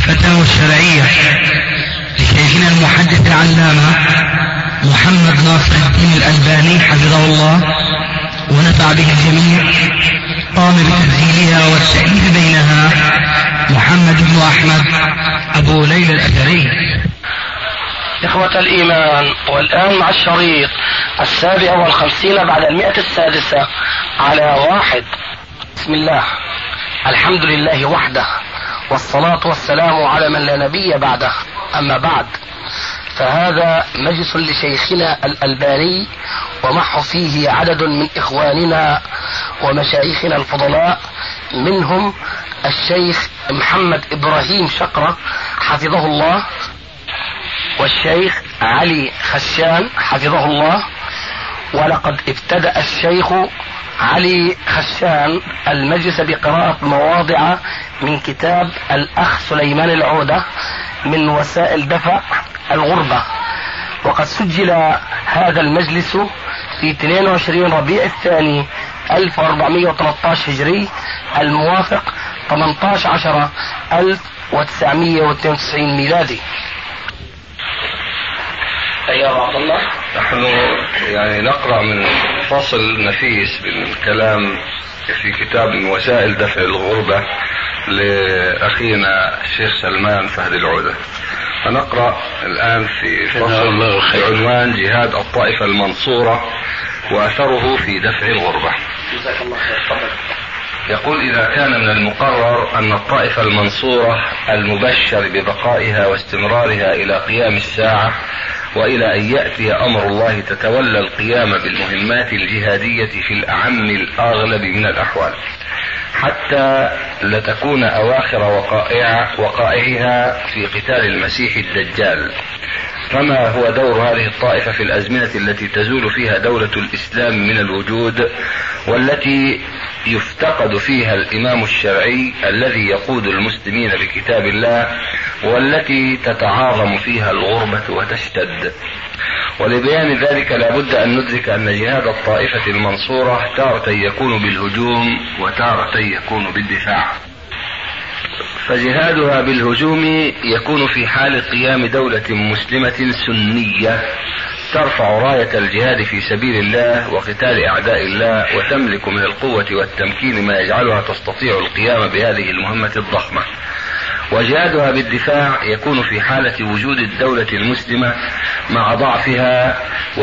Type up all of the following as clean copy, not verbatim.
الفتاوى الشرعية لشيخنا المحدث العلامة محمد ناصر الدين الألباني حفظه الله ونفع به الجميع. قام بتسجيلها والتأليف بينها محمد بن أحمد أبو ليلى الأثري. إخوة الإيمان، والآن مع الشريط 57 بعد 106 على 1. بسم الله، الحمد لله وحده، والصلاة والسلام على من لا نبي بعده. أما بعد، فهذا مجلس لشيخنا الألباني، ومعه فيه عدد من إخواننا ومشايخنا الفضلاء، منهم الشيخ محمد إبراهيم شقرة حفظه الله، والشيخ علي خشان حفظه الله. ولقد ابتدأ الشيخ علي خشان المجلس بقراءة مواضع من كتاب الأخ سليمان العودة من وسائل دفع الغربة، وقد سجل هذا المجلس في 22 ربيع الثاني 1413 هجري، الموافق 18/10/1992 ميلادي. أيها عبد الله، نحن نقرأ من فصل نفيس بالكلام في كتاب من وسائل دفع الغربة لأخينا الشيخ سلمان فهد العودة. فنقرأ الآن في فصل بعنوان جهاد الطائفة المنصورة وأثره في دفع الغربة. جزاك الله خير. يقول: إذا كان من المقرر أن الطائفة المنصورة المبشر ببقائها واستمرارها إلى قيام الساعة وإلى أن يأتي أمر الله تتولى القيام بالمهمات الجهادية في الأعم الأغلب من الأحوال، حتى لتكون أواخر وقائعها في قتال المسيح الدجال، فما هو دور هذه الطائفة في الأزمنة التي تزول فيها دولة الإسلام من الوجود، والتي يفتقد فيها الإمام الشرعي الذي يقود المسلمين بكتاب الله، والتي تتعاظم فيها الغربة وتشتد؟ ولبيان ذلك لا بد أن ندرك أن جهاد الطائفة المنصورة تارة يكون بالهجوم وتارة يكون بالدفاع. فجهادها بالهجوم يكون في حال قيام دولة مسلمة سنية ترفع راية الجهاد في سبيل الله وقتال أعداء الله، وتملك من القوة والتمكين ما يجعلها تستطيع القيام بهذه المهمة الضخمة. وجهادها بالدفاع يكون في حالة وجود الدولة المسلمة مع ضعفها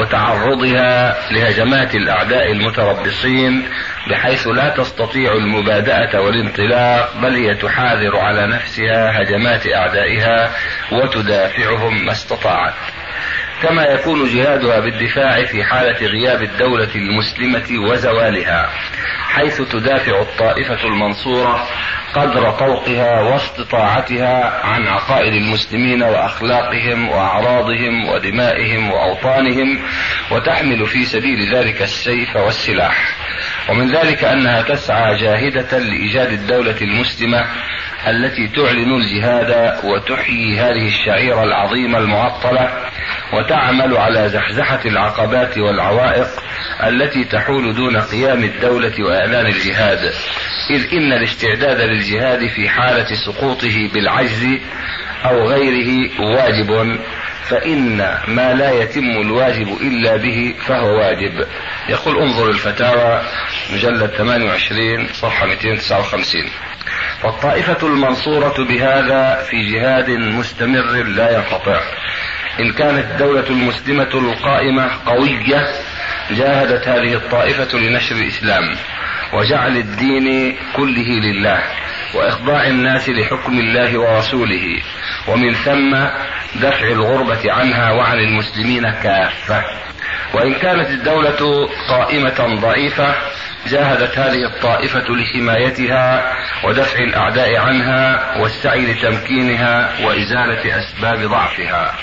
وتعرضها لهجمات الأعداء المتربصين، بحيث لا تستطيع المبادئة والانطلاق، بل هي تحاذر على نفسها هجمات أعدائها وتدافعهم ما استطاعت. كما يكون جهادها بالدفاع في حالة غياب الدولة المسلمة وزوالها، حيث تدافع الطائفة المنصورة قدر طوقها واستطاعتها عن عقائد المسلمين وأخلاقهم وأعراضهم ودمائهم وأوطانهم، وتحمل في سبيل ذلك السيف والسلاح. ومن ذلك أنها تسعى جاهدة لإيجاد الدولة المسلمة التي تعلن الجهاد وتحيي هذه الشعيرة العظيمة المعطلة، وتعمل على زحزحة العقبات والعوائق التي تحول دون قيام الدولة وإعلان الجهاد، إذ إن الاستعداد للجهاد في حالة سقوطه بالعجز أو غيره واجب، فإن ما لا يتم الواجب إلا به فهو واجب. يقول: انظر الفتاوى مجلد 28 صفحة 259. فالطائفة المنصورة بهذا في جهاد مستمر لا ينقطع. إن كانت الدولة المسلمة القائمة قوية، جاهدت هذه الطائفة لنشر الإسلام وجعل الدين كله لله وإخضاع الناس لحكم الله ورسوله، ومن ثم دفع الغربة عنها وعن المسلمين كافة. وإن كانت الدولة قائمة ضعيفة، جاهدت هذه الطائفة لحمايتها ودفع الأعداء عنها والسعي لتمكينها وإزالة أسباب ضعفها.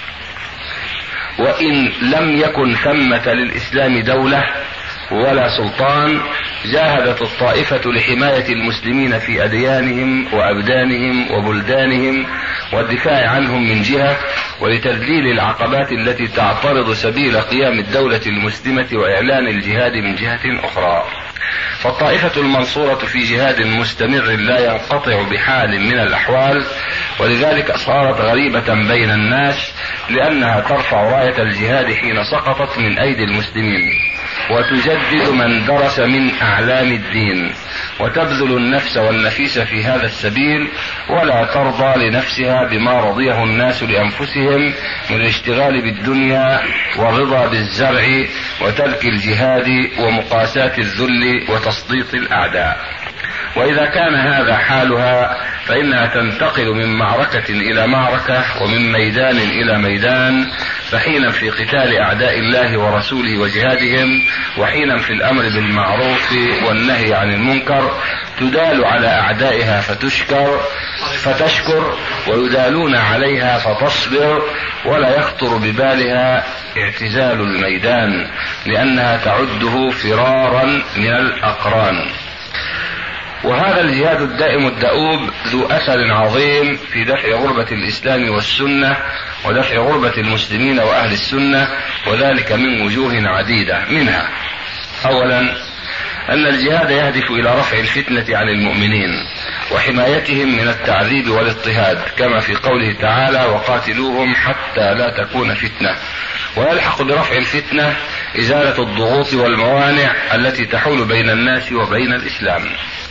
وإن لم يكن ثمة للإسلام دولة ولا سلطان، جاهدت الطائفة لحماية المسلمين في أديانهم وأبدانهم وبلدانهم والدفاع عنهم من جهة، ولتذليل العقبات التي تعترض سبيل قيام الدولة المسلمة وإعلان الجهاد من جهة أخرى. فالطائفة المنصورة في جهاد مستمر لا ينقطع بحال من الأحوال، ولذلك صارت غريبة بين الناس، لأنها ترفع راية الجهاد حين سقطت من أيدي المسلمين، وتجدد من درس من أعلام الدين، وتبذل النفس والنفيس في هذا السبيل، ولا ترضى لنفسها بما رضيه الناس لأنفسهم من الاشتغال بالدنيا والرضا بالزرع وترك الجهاد ومقاساة الذل وتسليط الأعداء. وإذا كان هذا حالها فإنها تنتقل من معركة إلى معركة ومن ميدان إلى ميدان، فحينا في قتال أعداء الله ورسوله وجهادهم، وحينا في الأمر بالمعروف والنهي عن المنكر، تدال على أعدائها فتشكر ويدالون عليها فتصبر، ولا يخطر ببالها اعتزال الميدان، لأنها تعده فرارا من الأقران. وهذا الجهاد الدائم الدؤوب ذو أثر عظيم في دفع غربة الإسلام والسنة ودفع غربة المسلمين وأهل السنة، وذلك من وجوه عديدة. منها أولا أن الجهاد يهدف إلى رفع الفتنة عن المؤمنين وحمايتهم من التعذيب والاضطهاد، كما في قوله تعالى: وقاتلوهم حتى لا تكون فتنة. ويلحق برفع الفتنة إزالة الضغوط والموانع التي تحول بين الناس وبين الإسلام.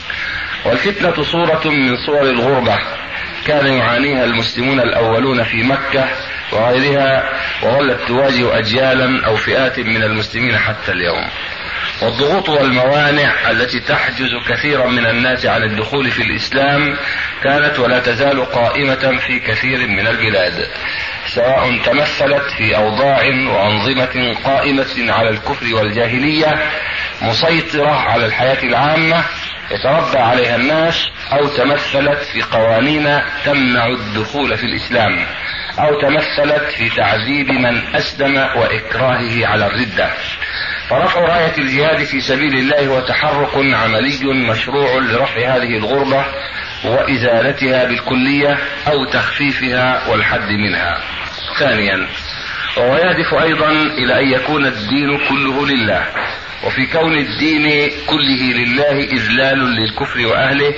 والفتنة صورة من صور الغربة كان يعانيها المسلمون الأولون في مكة وغيرها، وظلت تواجه أجيالا أو فئات من المسلمين حتى اليوم. والضغوط والموانع التي تحجز كثيرا من الناس عن الدخول في الإسلام كانت ولا تزال قائمة في كثير من البلاد، سواء تمثلت في أوضاع وأنظمة قائمة على الكفر والجاهلية مسيطرة على الحياة العامة يتربى عليها الناس، أو تمثلت في قوانين تمنع الدخول في الإسلام، أو تمثلت في تعذيب من أسلم وإكراهه على الردة. فرفع راية الجهاد في سبيل الله هو تحرك عملي مشروع لرفع هذه الغربة وإزالتها بالكلية أو تخفيفها والحد منها. ثانيا، وهو يهدف أيضا إلى أن يكون الدين كله لله، وفي كون الدين كله لله إذلال للكفر وأهله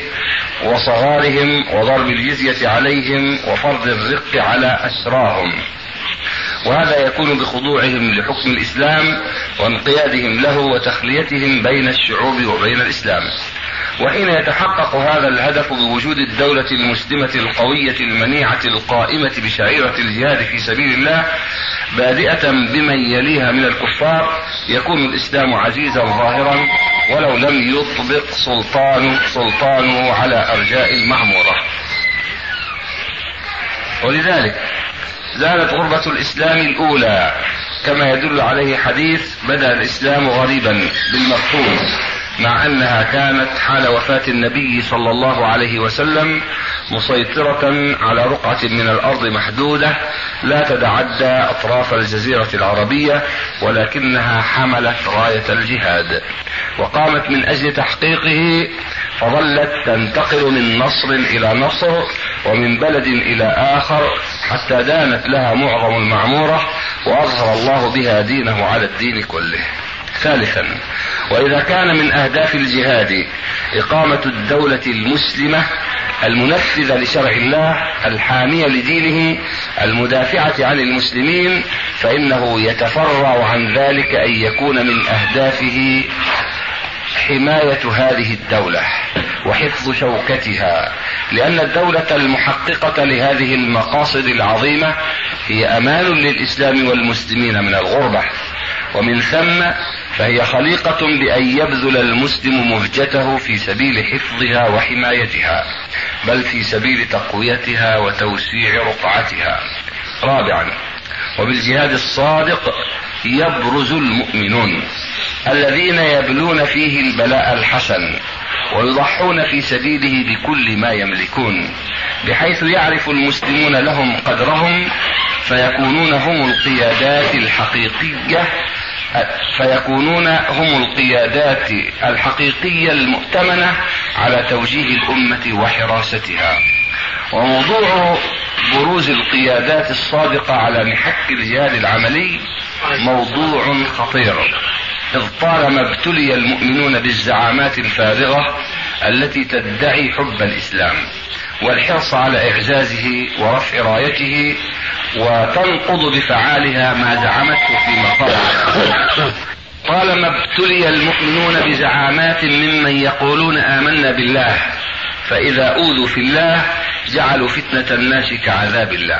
وصغارهم وضرب الجزية عليهم وفرض الرق على أسراهم، وهذا يكون بخضوعهم لحكم الإسلام وانقيادهم له وتخليتهم بين الشعوب وبين الإسلام. وحين يتحقق هذا الهدف بوجود الدولة المسلمة القوية المنيعة القائمة بشعيرة الجهاد في سبيل الله بادئة بمن يليها من الكفار، يكون الإسلام عزيزا ظاهرا ولو لم يطبق سلطانه على أرجاء المعمورة. ولذلك زالت غربة الإسلام الأولى، كما يدل عليه حديث: بدأ الإسلام غريبا بالمفهوم، مع أنها كانت حال وفاة النبي صلى الله عليه وسلم مسيطرة على رقعة من الأرض محدودة لا تتعدى أطراف الجزيرة العربية، ولكنها حملت راية الجهاد وقامت من أجل تحقيقه، فظلت تنتقل من نصر إلى نصر ومن بلد إلى آخر حتى دانت لها معظم المعمورة وأظهر الله بها دينه على الدين كله. ثالثا، وإذا كان من أهداف الجهاد إقامة الدولة المسلمة المنفذة لشرع الله الحامية لدينه المدافعة عن المسلمين، فإنه يتفرع عن ذلك أن يكون من أهدافه حماية هذه الدولة وحفظ شوكتها، لأن الدولة المحققة لهذه المقاصد العظيمة هي أمان للإسلام والمسلمين من الغربة، ومن ثم فهي خليقة بأن يبذل المسلم مهجته في سبيل حفظها وحمايتها، بل في سبيل تقويتها وتوسيع رقعتها. رابعا، وبالجهاد الصادق يبرز المؤمنون الذين يبلون فيه البلاء الحسن ويضحون في سبيله بكل ما يملكون، بحيث يعرف المسلمون لهم قدرهم فيكونون هم القيادات الحقيقية المؤتمنة على توجيه الأمة وحراستها. وموضوع بروز القيادات الصادقة على محك الجهاد العملي موضوع خطير، إذ طالما ابتلي المؤمنون بالزعامات الفارغة التي تدعي حب الإسلام والحرص على إعزازه ورفع رايته، وتنقض بفعالها ما زعمته في مقام. طالما ابتلي المؤمنون بزعامات ممن يقولون آمنا بالله، فإذا أوذوا في الله جعلوا فتنة الناس كعذاب الله،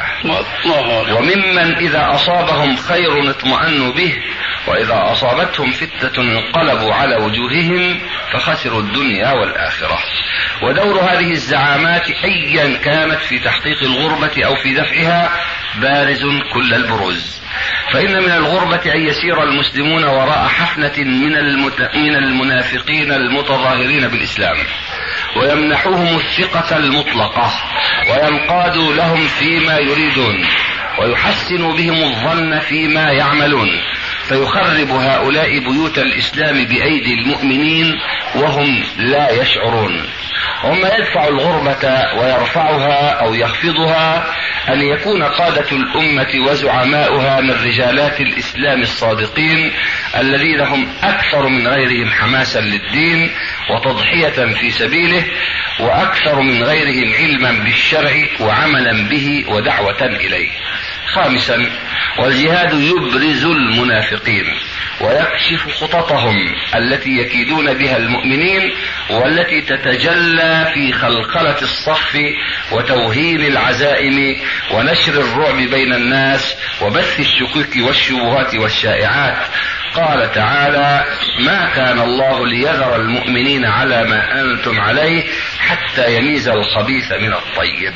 وممن إذا أصابهم خير اطمأنوا به، وإذا أصابتهم فتنة انقلبوا على وجوههم فخسروا الدنيا والآخرة. ودور هذه الزعامات أيا كانت في تحقيق الغربة أو في دفعها بارز كل البروز. فإن من الغربة أن يسير المسلمون وراء حفنة من المنافقين المتظاهرين بالإسلام، ويمنحوهم الثقة المطلقة، وينقادوا لهم فيما يريدون، ويحسنوا بهم الظن فيما يعملون، فيخرب هؤلاء بيوت الإسلام بأيدي المؤمنين وهم لا يشعرون. وما يدفع الغربة ويرفعها أو يخفضها أن يكون قادة الأمة وزعماؤها من رجالات الإسلام الصادقين الذين هم أكثر من غيرهم حماسا للدين وتضحية في سبيله، وأكثر من غيرهم علما بالشرع وعملا به ودعوة إليه. خامسا، والجهاد يبرز المنافقين ويكشف خططهم التي يكيدون بها المؤمنين، والتي تتجلى في خلخلة الصف وتوهين العزائم ونشر الرعب بين الناس وبث الشكوك والشبهات والشائعات. قال تعالى: ما كان الله ليذر المؤمنين على ما أنتم عليه حتى يميز الخبيث من الطيب.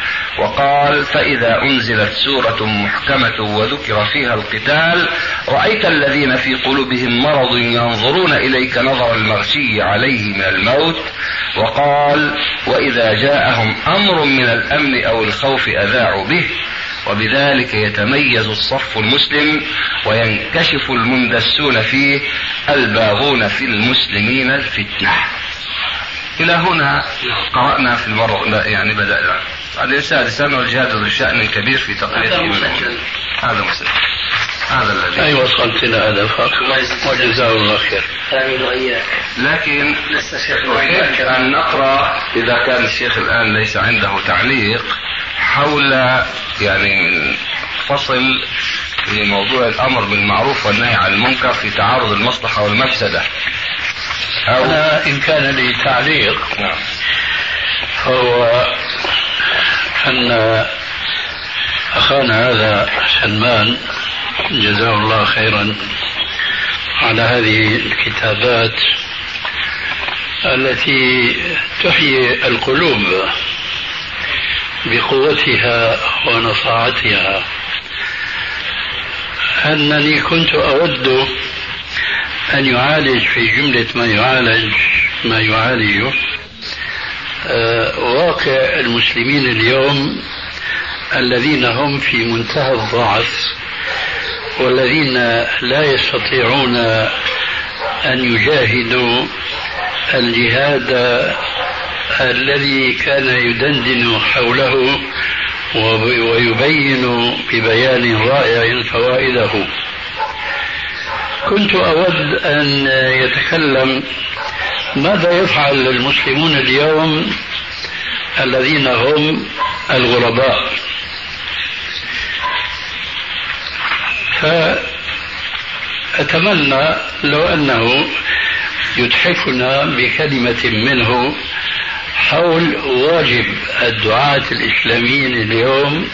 وقال: فإذا أنزلت سورة محكمة وذكر فيها القتال رأيت الذين في قلوبهم مرض ينظرون إليك نظر المغشي عليه من الموت. وقال: وإذا جاءهم أمر من الأمن أو الخوف أذاعوا به. وبذلك يتميز الصف المسلم وينكشف المندسون فيه الباغون في المسلمين الفتنة. إلى هنا قرأنا في المرة، يعني بدأنا بعدين سادسا: والجهاد ذو شأن كبير في تقرير هذا مسلم. هذا الذي أي وصلت إلى هدفك وجزاه الله خير. لكن أحب أن نقرأ إذا كان الشيخ الآن ليس عنده تعليق حول يعني فصل في موضوع الأمر بالمعروف والنهي عن المنكر في تعارض المصلحة والمفسدة. أنا إن كان لي تعليق فهو أن أخانا هذا سلمان جزاه الله خيرا على هذه الكتابات التي تحيي القلوب بقوتها ونصاعتها. أنني كنت أود أن يعالج في جملة ما يعالجه واقع المسلمين اليوم الذين هم في منتهى الضعف، والذين لا يستطيعون أن يجاهدوا الجهاد الذي كان يدندن حوله ويبين ببيان رائع فوائده. كنت أود أن يتكلم ماذا يفعل المسلمون اليوم الذين هم الغرباء. فأتمنى لو أنه يتحفنا بكلمة منه حول واجب الدعاة الإسلاميين اليوم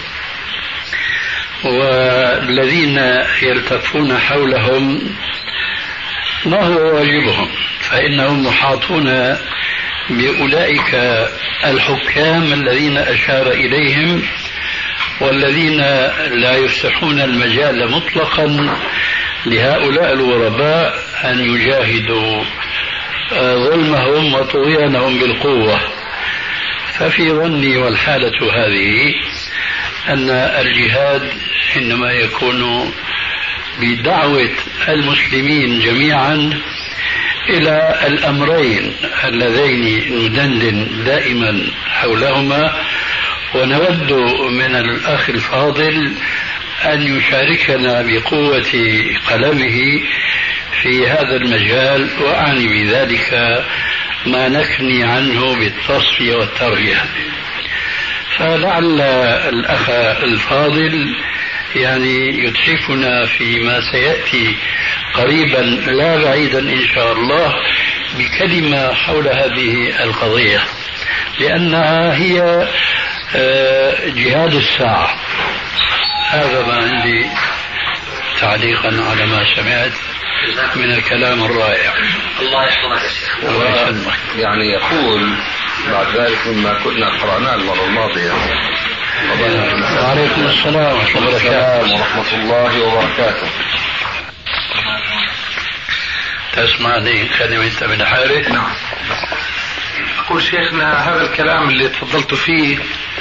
والذين يلتفون حولهم، ما هو واجبهم؟ فإنهم محاطون بأولئك الحكام الذين أشار إليهم، والذين لا يفتحون المجال مطلقا لهؤلاء الغرباء أن يجاهدوا ظلمهم وطغيانهم بالقوة. ففي ظني والحالة هذه أن الجهاد إنما يكون بدعوة المسلمين جميعا إلى الأمرين اللذين ندندن دائما حولهما، ونود من الأخ الفاضل أن يشاركنا بقوة قلمه في هذا المجال، وأعني بذلك ما نكني عنه بالتصفية والتربية. فلعل الأخ الفاضل يعني يتحفنا فيما سيأتي قريبا لا بعيدا إن شاء الله بكلمة حول هذه القضية، لأنها هي جهاد الساعة. هذا ما عندي تعليقا على ما سمعت من الكلام الرائع. الله يحفظك يا شيخ. يعني يقول بعد ذلك مما كنا قرأناه المرة الماضية. وعليكم السلام ورحمة الله وبركاته. تسمعني كلمة من حارث؟ نعم. أقول شيخنا هذا الكلام اللي تفضلت فيه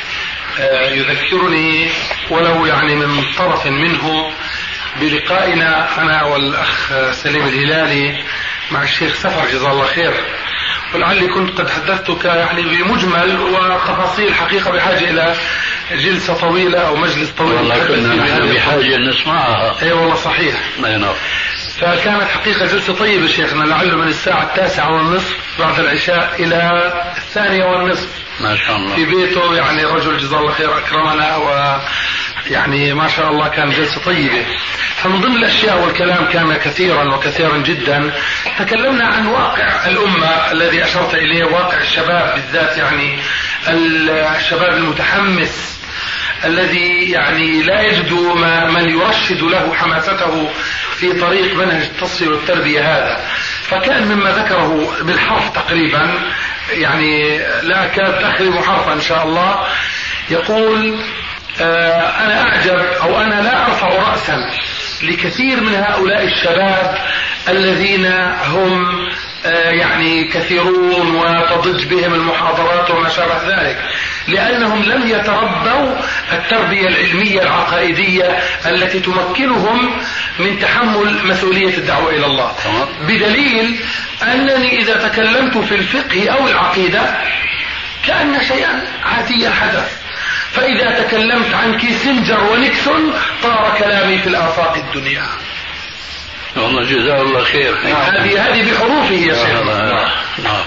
يذكرني ولو يعني من طرف منه بلقائنا أنا والأخ سليم الهلالي مع الشيخ سفر جزاه الله خير، ولعلي كنت قد حدثتك يعني بمجمل وتفاصيل حقيقة بحاجة إلى جلسة طويلة أو مجلس طويل. والله كنا نحن بحاجة نسمعها. أي والله صحيح. نعم. فكانت حقيقة جلسة طيبة شيخنا، لعله من الساعة 9:30 بعد العشاء إلى 2:30 ما شاء الله في بيته. يعني رجل جزاه الله خير أكرمنا، ويعني ما شاء الله كان جلسة طيبة. فمن ضمن الأشياء والكلام كان كثيرا وكثيرا جدا، تكلمنا عن واقع الأمة الذي أشرت إليه، واقع الشباب بالذات، يعني الشباب المتحمس الذي يعني لا يجد من يرشد له حماسته في طريق منهج التصفية والتربية هذا. فكان مما ذكره بالحرف تقريبا، يعني لا أكاد أخرم حرفا إن شاء الله، يقول أنا أعجب أو أنا لا أرفع رأسا لكثير من هؤلاء الشباب الذين هم يعني كثيرون وتضج بهم المحاضرات وما شابه ذلك، لأنهم لم يتربوا التربية العلمية العقائدية التي تمكنهم من تحمل مسؤولية الدعوة إلى الله. بدليل أنني إذا تكلمت في الفقه أو العقيدة كأن شيئا عاديا حدث، فإذا تكلمت عن كيسنجر ونيكسون طار كلامي في الآفاق الدنيا. والله جزاه الله خير. هذه بحروفه يا شيخ. نعم.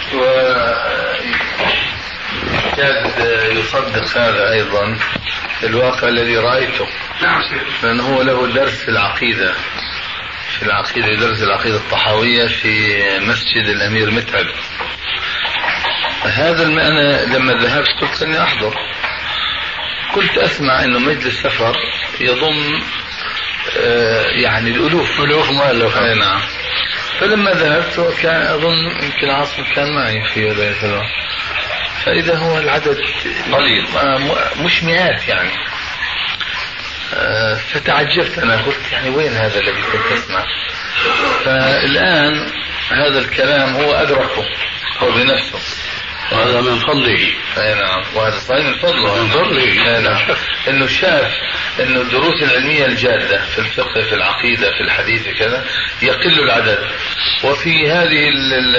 وكاد يصدق هذا أيضا الواقع الذي رأيته. نعم شيخ. لأنه هو له درس في العقيدة، درس العقيدة الطحاوية في مسجد الأمير متعب. هذا أنا لما ذهبت قلت أني أحضر، كنت أسمع أنه مجلس سفر يضم يعني الألوف مؤلف. نعم. فلما ذهبت وكان أظن يمكن عاصم كان معي في ذلك الوقت، فإذا هو العدد قليل مش مئات يعني. فتعجبت أنا، قلت يعني وين هذا الذي كنت أسمع؟ فالآن هذا الكلام هو أدركه هو بنفسه، وهذا من فضله. نعم. وهذا صحيح من فضله. نعم. انه شاف انه الدروس العلمية الجادة في الفقه في العقيدة في الحديث كذا يقل العدد، وفي هذه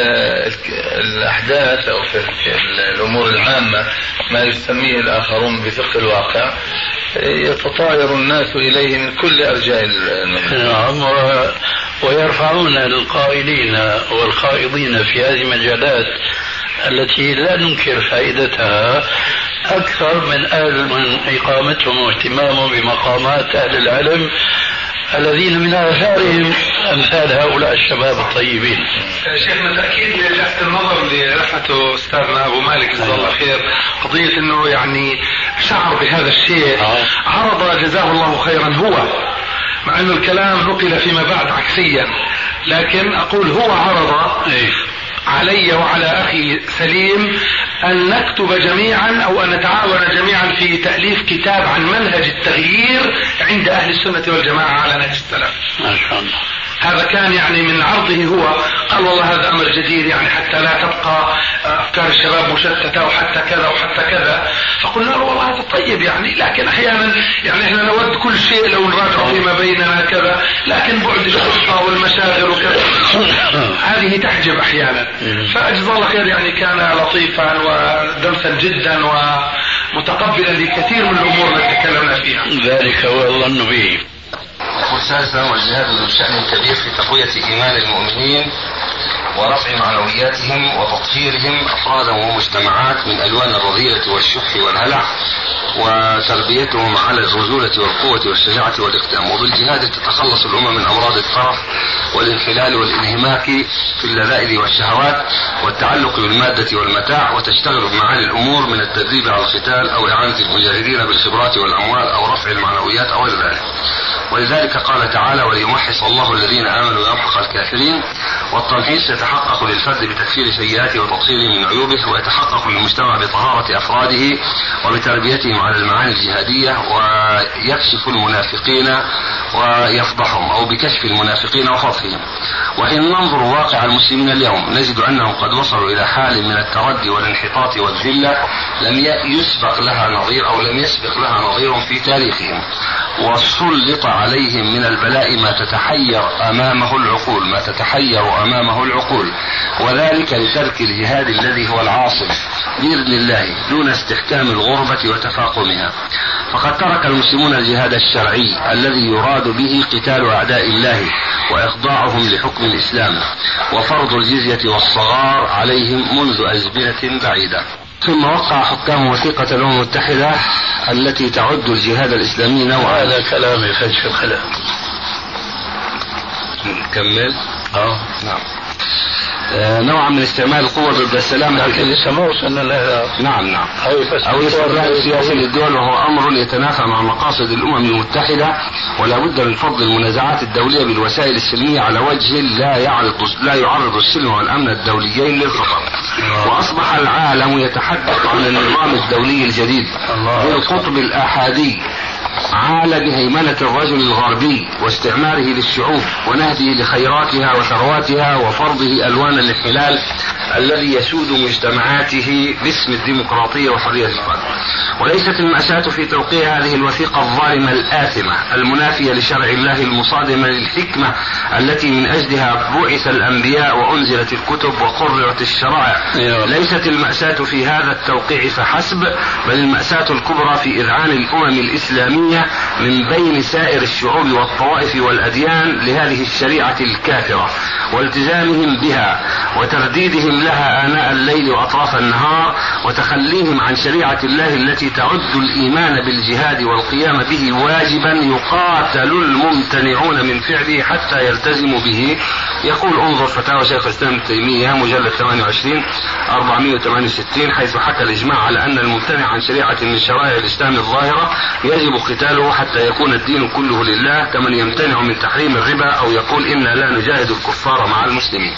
الاحداث او في الامور العامة ما يسميه الاخرون بفقه الواقع يتطاير الناس اليه من كل ارجاء نعم. ويرفعون القائلين والخائضين في هذه المجالات التي لا ننكر فائدتها أكثر من إقامتهم واهتمامهم بمقامات أهل العلم الذين من آثارهم أمثال هؤلاء الشباب الطيبين. شيخنا تأكيد للفت النظر اللي لفته أستاذنا أبو مالك جزاه الله خير، قضية أنه يعني شعر بهذا الشيء، عرض جزاه الله خيرا هو، مع أنه الكلام نقل فيما بعد عكسيا، لكن أقول هو عرض علي وعلى أخي سليم أن نكتب جميعا أو أن نتعاون جميعا في تأليف كتاب عن منهج التغيير عند أهل السنة والجماعة على نهج السلف. ما شاء الله. هذا كان يعني من عرضه هو، قال والله هذا أمر جديد يعني حتى لا تبقى أفكار الشباب مشتتة وحتى كذا وحتى كذا. فقلنا له والله هذا طيب يعني، لكن أحيانا يعني إحنا نود كل شيء لو نراجع فيما بيننا كذا، لكن بعد الخطة والمشاغل وكذا هذه تحجب أحيانا. فجزاه الله خير يعني كان لطيفا ودرسا جدا متقبلا لكثير من الأمور التي تكلمنا فيها. ذلك هو الظن به. يقول ثالثا: والجهاد ذو شأن كبير في تقوية إيمان المؤمنين ورفع معنوياتهم وتطهيرهم أفرادا ومجتمعات من ألوان الرذيلة والشح والهلع، وتربيتهم على الرجولة والقوة والشجاعة والإقدام. وبالجهاد تتخلص الأمم من أمراض الطرف والانحلال والانهماك في اللذائذ والشهوات والتعلق بالمادة والمتاع، وتشتغل بمعالي الأمور من التدريب على القتال أو إعانة المجاهدين بالخبرات والأموال أو رفع المعنويات أو غير ذلك. ولذلك قال تعالى: وليمحص الله الذين آمنوا ويمحق الكافرين. والتمحيص يتحقق للفرد بتكفير سيئاته وتطهيره من عيوبه، ويتحقق للمجتمع بطهارة أفراده وبتربيتهم على المعاني الجهادية، ويكشف المنافقين ويفضحهم، أو بكشف المنافقين وفضحهم. وحين ننظر واقع المسلمين اليوم نجد أنهم قد وصلوا إلى حال من التردي والانحطاط والذلة لم يسبق لها نظير أو لم يسبق لها نظير في تاريخهم، وسلط عليهم من البلاء ما تتحير أمامه العقول، وذلك لترك الجهاد الذي هو العاصم بإذن الله دون استحكام الغربة وتفاقمها. فقد ترك المسلمون الجهاد الشرعي الذي يراد به قتال أعداء الله وإخضاعهم لحكم الإسلام وفرض الجزية والصغار عليهم منذ أزمنة بعيدة. ثم وقع حكام وثيقة الأمم المتحدة التي تعد الجهاد الإسلامي نوعا. هذا كلام يفش الخلاف. نكمل. نعم. نوعا من استعمال القوة ضد السلام، لكن لسه ما وصلنا لها. نعم. أو الاستغلال السياسي للدول، وهو أمر يتنافى مع مقاصد الأمم المتحدة، ولا بد من فض المنازعات الدولية بالوسائل السلمية على وجه لا يعرض السلم والأمن الدوليين للخطر. وأصبح العالم يتحدث عن النظام الدولي الجديد بالقطب الآحادي، عال بهيمنة الرجل الغربي واستعماره للشعوب ونهبه لخيراتها وثرواتها وفرضه ألوان الانحلال الذي يسود مجتمعاته باسم الديمقراطية وحرية الفرد. وليست المأساة في توقيع هذه الوثيقة الظالمة الآثمة المنافية لشرع الله المصادمة للحكمة التي من أجلها بعث الأنبياء وأنزلت الكتب وقررت الشرائع. ليست المأساة في هذا التوقيع فحسب، بل المأساة الكبرى في إذعان الأمم الإسلامية من بين سائر الشعوب والطوائف والأديان لهذه الشريعة الكافرة والتزامهم بها وترديدهم لها آناء الليل وأطراف النهار، وتخليهم عن شريعة الله التي تعد الإيمان بالجهاد والقيام به واجبا يقاتل الممتنعون من فعله حتى يلتزموا به. يقول: انظر فتاوى شيخ الإسلام ابن تيمية مجلد 28 468، حيث حكى الإجماع على أن الممتنع عن شريعة من شرائع الإسلام الظاهرة يجب قتاله حتى يكون الدين كله لله، كمن يمتنع من تحريم الربا أو يقول إنا لا نجاهد الكفار مع المسلمين.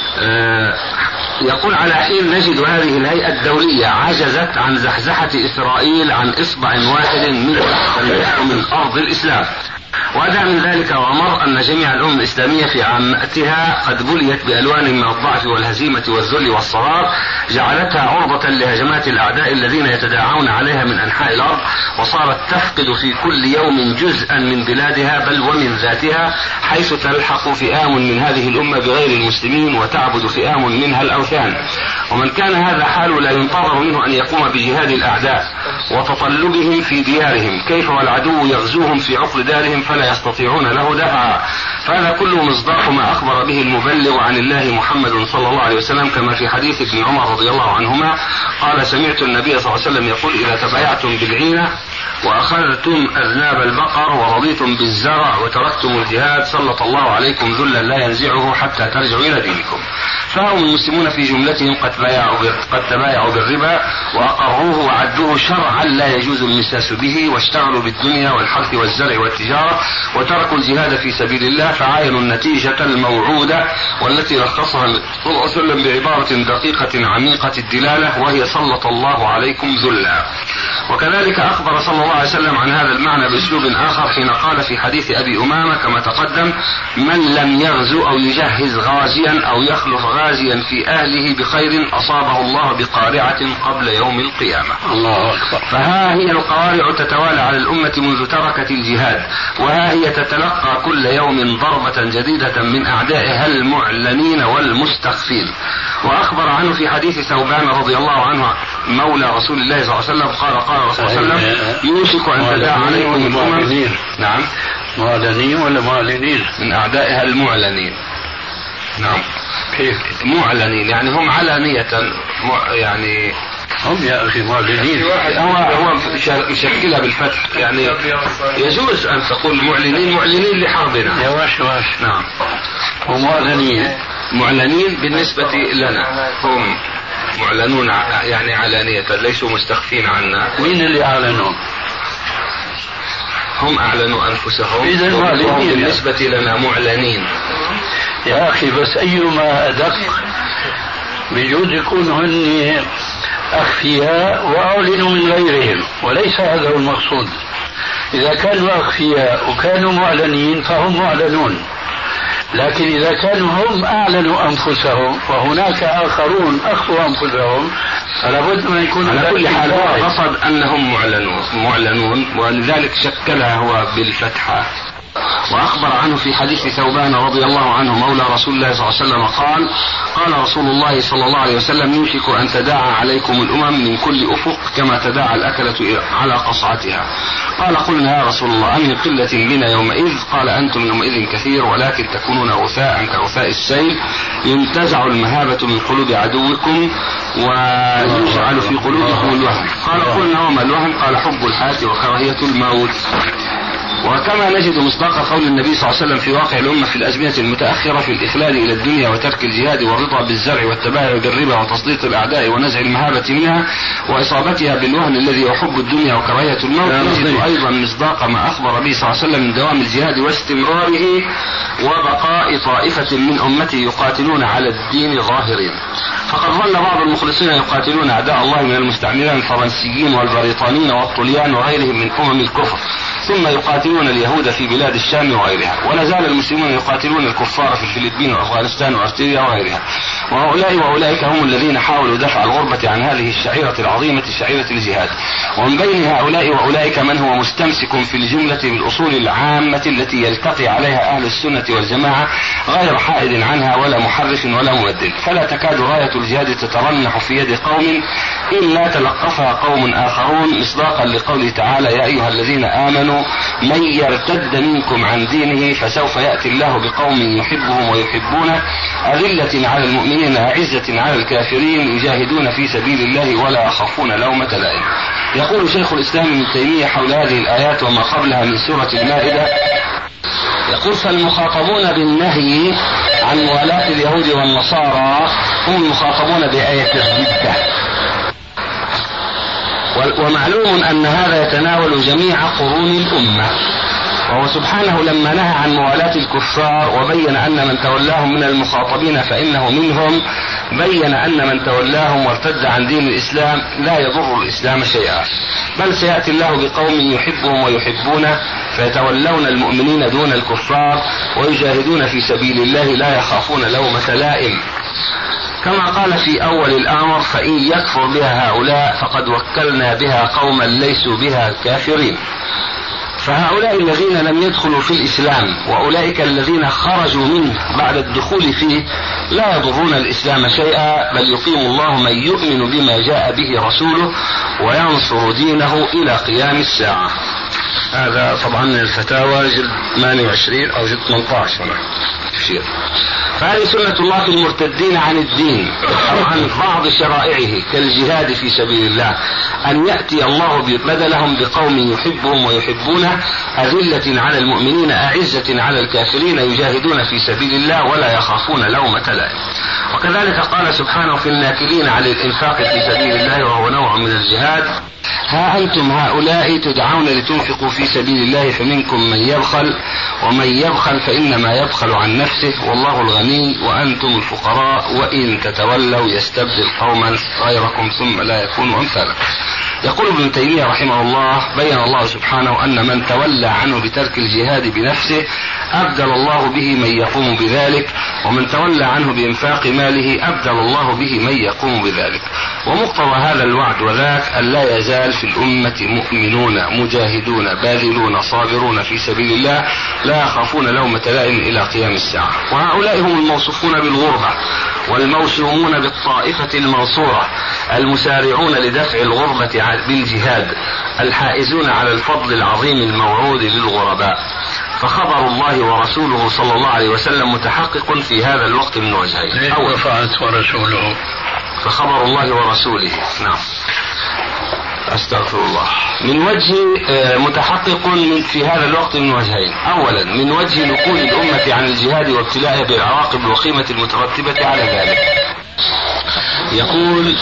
يقول: على حين نجد هذه الهيئة الدولية عجزت عن زحزحة إسرائيل عن إصبع واحد من أرض الإسلام. وأدى من ذلك وأمر أن جميع الأمم الإسلامية في عامتها قد بليت بألوان من الضعف والهزيمة والذل والصغار، جعلتها عرضة لهجمات الأعداء الذين يتداعون عليها من أنحاء الأرض، وصارت تفقد في كل يوم جزءا من بلادها بل ومن ذاتها، حيث تلحق فئام من هذه الأمة بغير المسلمين وتعبد فئام منها الأوثان. ومن كان هذا حاله لا ينتظر منه أن يقوم بجهاد الأعداء وتطلبهم في ديارهم، كيف والعدو يغزوهم في عقر دارهم فلا يستطيعون له دفعا. فهذا كله مصداق ما أخبر به المبلغ عن الله محمد صلى الله عليه وسلم، كما في حديث ابن عمر رضي الله عنهما قال: سمعت النبي صلى الله عليه وسلم يقول: إذا تبايعتم بالعينة وأخذتم أذناب البقر ورضيتم بالزرع وتركتم الجهاد سلط الله عليكم ذلا لا ينزعه حتى ترجعوا إلى دينكم. فهم المسلمون في جملتهم قد تبايعوا بالربا وأقروه وعدوه شرعا لا يجوز المساس به، واشتغلوا بالدنيا والحرث والزرع والتجارة وتركوا الجهاد في سبيل الله، فعاينوا النتيجة الموعودة والتي لخصها النبي صلى الله عليه وسلم بعبارة دقيقة عميقة الدلالة، وهي: سلط الله عليكم ذلا. وكذلك أخبر صلى الله عليه وسلم عن هذا المعنى بأسلوب آخر حين قال في حديث أبي أمامة كما تقدم: من لم يغزو أو يجهز غازيا أو يخلف غازيا في أهله بخير أصابه الله بقارعة قبل يوم القيامة. الله أكبر. فها هي القوارع تتوالى على الأمة منذ تركت الجهاد، وها هي تتلقى كل يوم ضربة جديدة من أعدائها المعلنين والمستخفين. وأخبر عنه في حديث ثوبان رضي الله عنه مولى رسول الله صلى الله عليه وسلم قال الرسول صلى الله عليه وسلم يوشك أن تداعى عليكم الأمم. نعم. معلنين ولا معلنين؟ من أعدائها المعلنين. نعم. كيف؟ معلنين يعني هم علانية يعني هم يا أخي معلنين. هو يشكلها بالفتح يعني يجوز أن تقول معلنين لحربنا. يا واش. نعم. معلنين بالنسبة لنا هم معلنون يعني علانية ليسوا مستخفين عنا. مين اللي أعلنوا؟ هم أعلنوا أنفسهم. إذن معلنين بالنسبة لنا معلنين. يا أخي بس أيما أدق بجوز يكون هن أخفياء وأعلنوا من غيرهم، وليس هذا هو المقصود. إذا كانوا أخفياء وكانوا معلنين فهم معلنون، لكن إذا كانوا هم أعلنوا أنفسهم وهناك آخرون أخفوا أنفسهم فلا بد من يكون على كل حال قصد أنهم معلنون ولذلك شكلها هو بالفتحة. وأخبر عنه في حديث ثوبان رضي الله عنه مولى رسول الله صلى الله عليه وسلم قال رسول الله صلى الله عليه وسلم يوشك أن تداعى عليكم الأمم من كل أفق كما تداعى الأكلة على قصعتها. قال قلنا يا رسول الله أمن قلة بنا يومئذ؟ قال أنتم يومئذ كثير ولكن تكونون غثاء كغثاء السيل ينتزع المهابة من قلوب عدوكم ويجعل في قلوبكم الوهن. قال قلنا وما الوهن؟ قال حب الحياة وكراهية الموت. وكما نجد مصداق قول النبي صلى الله عليه وسلم في واقع الأمة في الأزمنة المتأخرة في الإخلال إلى الدنيا وترك الجهاد والرضا بالزرع والتباهي بالربا وتسليط الأعداء ونزع المهابة منها وإصابتها بالوهن الذي يحب الدنيا وكراهية الموت. نجد أيضا مصداق ما أخبر به صلى الله عليه وسلم من دوام الجهاد واستمراره وبقاء طائفة من أمته يقاتلون على الدين ظاهرين. فقد ظل بعض المخلصين يقاتلون أعداء الله من المستعمرين الفرنسيين والبريطانيين والطليان وغيرهم من أمم الكفر، ثم يقاتلون اليهود في بلاد الشام وغيرها. ولا زال المسلمون يقاتلون الكفار في الفلبين وأفغانستان وأرتريا وغيرها. وهؤلاء وأولئك هم الذين حاولوا دفع الغربة عن هذه الشعيرة العظيمة شعيرة الجهاد. ومن بين هؤلاء وأولئك من هو مستمسك في الجملة بالأصول العامة التي يلتقي عليها أهل السنة والجماعة غير حائد عنها ولا محرف ولا مبدل. فلا تكاد راية الجهاد تترنح في يد قوم إلا تلقفها قوم آخرون مصداقا لقوله تعالى يا أيها الذين آمنوا من يرتد منكم عن دينه فسوف يأتي الله بقوم يحبهم ويحبونه أذلة على المؤمنين أعزة على الكافرين يجاهدون في سبيل الله ولا يخافون لومة لائم. يقول شيخ الإسلام ابن تيمية حول هذه الآيات وما قبلها من سورة المائدة يقول فالمخاطبون بالنهي عن موالاة اليهود والنصارى هم المخاطبون بآية الردة. ومعلوم أن هذا يتناول جميع قرون الأمة. وهو سبحانه لما نهى عن موالاة الكفار وبين أن من تولاهم من المخاطبين فإنه منهم بين أن من تولاهم وارتد عن دين الإسلام لا يضر الإسلام شيئا، بل سيأتي الله بقوم يحبهم ويحبونه فيتولون المؤمنين دون الكفار ويجاهدون في سبيل الله لا يخافون لومة لائم. كما قال في أول الأمر فإن يكفر بها هؤلاء فقد وكلنا بها قوما ليسوا بها كافرين. فهؤلاء الذين لم يدخلوا في الإسلام وأولئك الذين خرجوا منه بعد الدخول فيه لا يضرون الإسلام شيئا، بل يقيم الله من يؤمن بما جاء به رسوله وينصر دينه إلى قيام الساعة. هذا طبعا الفتاوى جلد 28 أو جلد 18 تفسير. فهذه سنة الله في المرتدين عن الدين أو عن بعض شرائعه كالجهاد في سبيل الله أن يأتي الله بدلهم بقوم يحبهم ويحبونه أذلة على المؤمنين أعزة على الكافرين يجاهدون في سبيل الله ولا يخافون لومة لائم. وكذلك قال سبحانه في الناكلين على الإنفاق في سبيل الله وهو نوع من الجهاد ها أنتم هؤلاء تدعون لتنفقوا في سبيل الله فمنكم من يبخل ومن يبخل فإنما يبخل عن نفسه والله الغني وأنتم الفقراء وإن تتولوا يستبدل قوما غيركم ثم لا يكونوا أمثالكم. يقول ابن تيمية رحمه الله بين الله سبحانه أن من تولى عنه بترك الجهاد بنفسه أبدل الله به من يقوم بذلك، ومن تولى عنه بإنفاق ماله أبدل الله به من يقوم بذلك. ومقتضى هذا الوعد وذاك أن لا يزال في الأمة مؤمنون مجاهدون باذلون صابرون في سبيل الله لا يخافون لومة لائم إلى قيام الساعة. وهؤلاء هم الموصوفون بالغربة والموسومون بالطائفة المنصورة المسارعون لدفع الغربة بالجهاد الحائزون على الفضل العظيم الموعود للغرباء. فخبر الله ورسوله صلى الله عليه وسلم متحقق في هذا الوقت من وجهين. أول فعلت ورسوله، فخبر الله ورسوله، نعم أستغفر الله، من وجه متحقق في هذا الوقت من وجهين. أولا من وجه نقول الأمة عن الجهاد وابتلاءها بالعواقب الوخيمة المترتبة على ذلك. يقول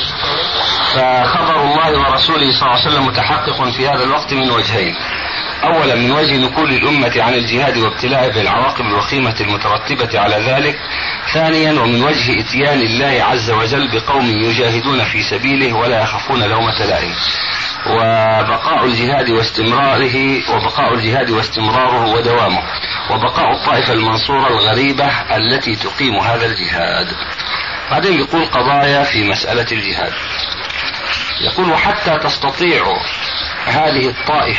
فخبر الله ورسوله صلى الله عليه وسلم متحقق في هذا الوقت من وجهين. أولا من وجه نقول الأمة عن الجهاد وابتلاءها بالعواقب الوخيمة المترتبة على ذلك. ثانيا ومن وجه إتيان الله عز وجل بقوم يجاهدون في سبيله ولا يخافون لومة لائم، وبقاء الجهاد واستمراره ودوامه، وبقاء الطائفة المنصورة الغريبة التي تقيم هذا الجهاد. بعدين يقول قضايا في مسألة الجهاد. يقول وحتى تستطيع هذه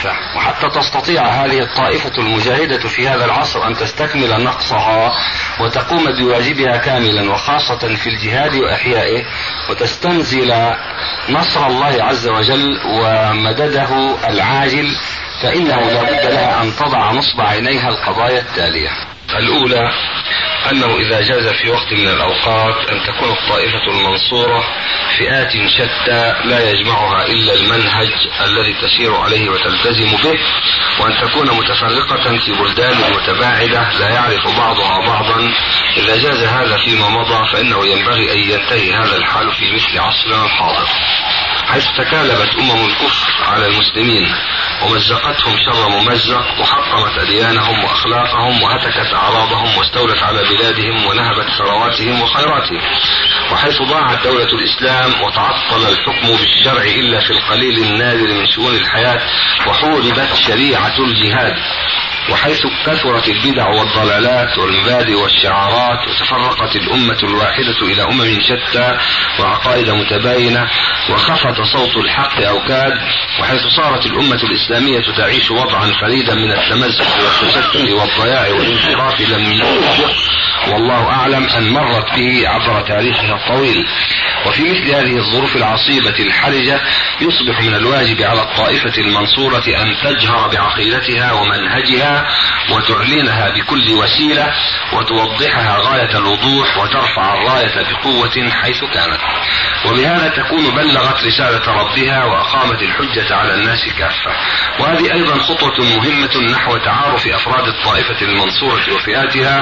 الطائفة المجاهدة في هذا العصر أن تستكمل نقصها وتقوم بواجبها كاملا وخاصة في الجهاد وإحيائه وتستنزل نصر الله عز وجل ومدده العاجل، فإنه لا بد لها أن تضع نصب عينيها القضايا التالية. الأولى أنه إذا جاز في وقت من الأوقات أن تكون الطائفة المنصورة فئات شتى لا يجمعها إلا المنهج الذي تسير عليه وتلتزم به، وأن تكون متفرقة في بلدان متباعدة لا يعرف بعضها بعضا. إذا جاز هذا فيما مضى فإنه ينبغي أن ينتهي هذا الحال في مثل عصرنا الحاضر، حيث تكالبت الكفر على المسلمين ومزقتهم شر ممزق وحطمت أديانهم وأخلاقهم وهتكت أعراضهم واستولت على بلادهم ونهبت ثرواتهم وخيراتهم، وحيث ضاعت دولة الإسلام وتعطل الحكم بالشرع إلا في القليل النادر من شؤون الحياة وحوربت شريعة الجهاد، وحيث كثرت البدع والضلالات والمبادئ والشعارات وتفرقت الأمة الواحدة إلى أمم شتى وعقائد متباينة وخفت صوت الحق أوكاد، وحيث صارت الأمة الإسلامية تعيش وضعا فريدا من التمزق والتشتت والضياع والانحراف لم يسبق والله أعلم أن مرت به عبر تاريخها الطويل. وفي مثل هذه الظروف العصيبة الحرجة يصبح من الواجب على الطائفة المنصورة أن تجهر بعقيدتها ومنهجها وتعلنها بكل وسيلة وتوضحها غاية الوضوح وترفع الراية بقوة حيث كانت، وبهذا تكون بلغت رسالة ربها وأقامت الحجة على الناس كافة. وهذه أيضا خطوة مهمة نحو تعارف أفراد الطائفة المنصورة وفئاتها،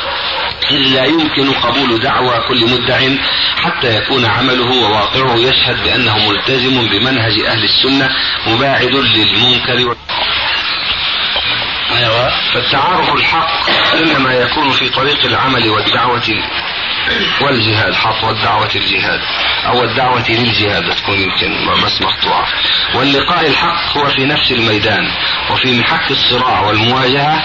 إذ لا يمكن قبول دعوى كل مدع حتى يكون عمله وواقعه يشهد بأنه ملتزم بمنهج أهل السنة مباعد للمنكر. فالتعارف الحق إنما يكون في طريق العمل والدعوة والجهاد، حط والدعوة الجهاد أو الدعوة للجهاد تكون يمكن بس مقطوعة. واللقاء الحق هو في نفس الميدان وفي محك الصراع والمواجهة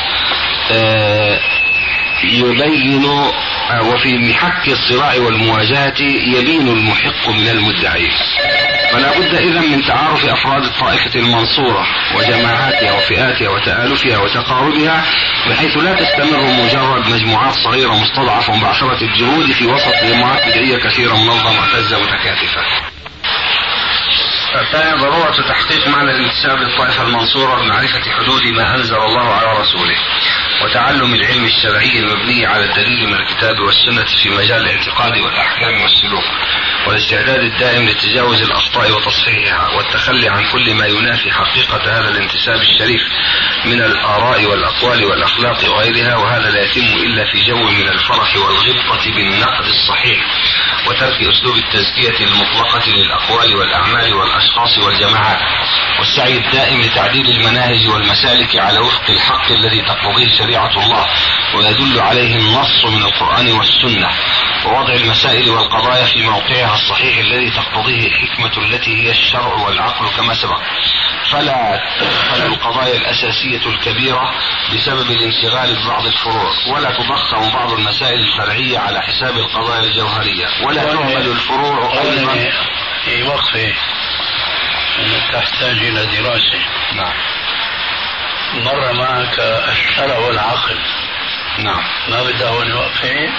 يبين، وفي محك الصراع والمواجهة يبين المحق من المدعي. فلا بد إذن من تعارف أفراد الطائفة المنصورة وجماعاتها وفئاتها وتآلفها وتقاربها، بحيث لا تستمر مجرد مجموعات صغيرة مستضعفة مبعثرة الجهود في وسط جماعات بدعية كثيرة منظمة معتزة متكاتفة. الثاني ضرورة تحقيق معنى الانتساب للطائفة المنصورة بمعرفة حدود ما أنزل الله على رسوله، وتعلم العلم الشرعي المبني على الدليل من الكتاب والسنة في مجال الاعتقاد والأحكام والسلوك، والاستعداد الدائم لتجاوز الأخطاء وتصحيحها، والتخلي عن كل ما ينافي حقيقة هذا الانتساب الشريف من الآراء والأقوال والأخلاق وغيرها، وهذا لا يتم إلا في جو من الفرح والغبطة بالنقد الصحيح، وترك أسلوب التزكية المطلقة للأقوال والأعمال والأشخاص والجماعات، والسعي الدائم لتعديل المناهج والمسالك على وفق الحق الذي تقتضيه شريعة الله ويدل عليه النص من القرآن والسنة، ووضع المسائل والقضايا في موقعها الصحيح الذي تقتضيه الحكمة التي هي الشرع والعقل كما سبق. فلا تغفل القضايا الأساسية الكبيرة بسبب الانشغال ببعض الفروع، ولا تضخم بعض المسائل الفرعية على حساب القضايا الجوهرية، ولا تهمل الفروع أيضا. في وقفة تحتاج إلى دراسة. نعم. مر معك الشرع والعقل. نعم. ما بدها وقفة؟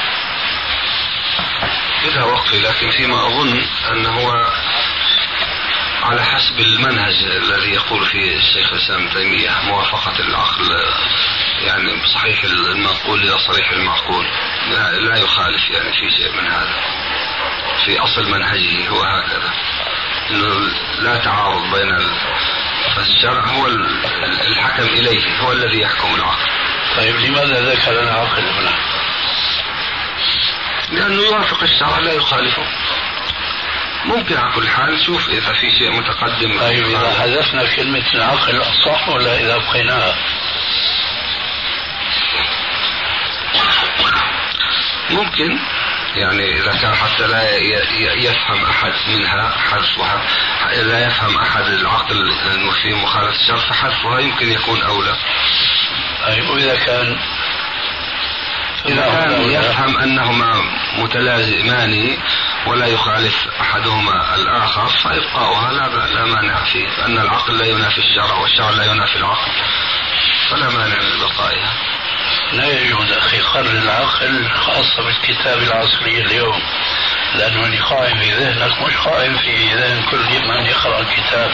بدها وقفة، لكن فيما أظن أنه على حسب المنهج الذي يقول فيه الشيخ الإسلام ابن تيمية، موافقة العقل يعني بصحيح المنقول إلى صريح المعقول، لا يخالف يعني في شيء من هذا. في أصل منهجه هو هكذا، إنه لا تعارض بين فالشرع هو الحكم إليه، هو الذي يحكم العقل. طيب لماذا ذكر العقل هنا؟ لأنه يوافق الشرع لا يخالفه. ممكن على كل حال شوف إذا في شيء متقدم. طيب إذا حذفنا كلمة العقل صح ولا إذا بقيناها؟ ممكن يعني إذا كان حتى لا يفهم أحد منها حذفها، لا يفهم أحد العقل أنه في مخالفة الشرع فحذفها يمكن يكون أولى. أي وإذا كان يفهم أنهما متلازمان ولا يخالف أحدهما الآخر فإبقاؤها لا مانع فيه، فأن العقل لا ينافي الشرع والشرع لا ينافي العقل، فلا مانع من بقائها. لا يجوز أخي قرن العقل خاصة بالكتاب العصري اليوم، لأنه اللي قائم في ذهنك مش قائم في ذهن كل من يقرأ الكتاب،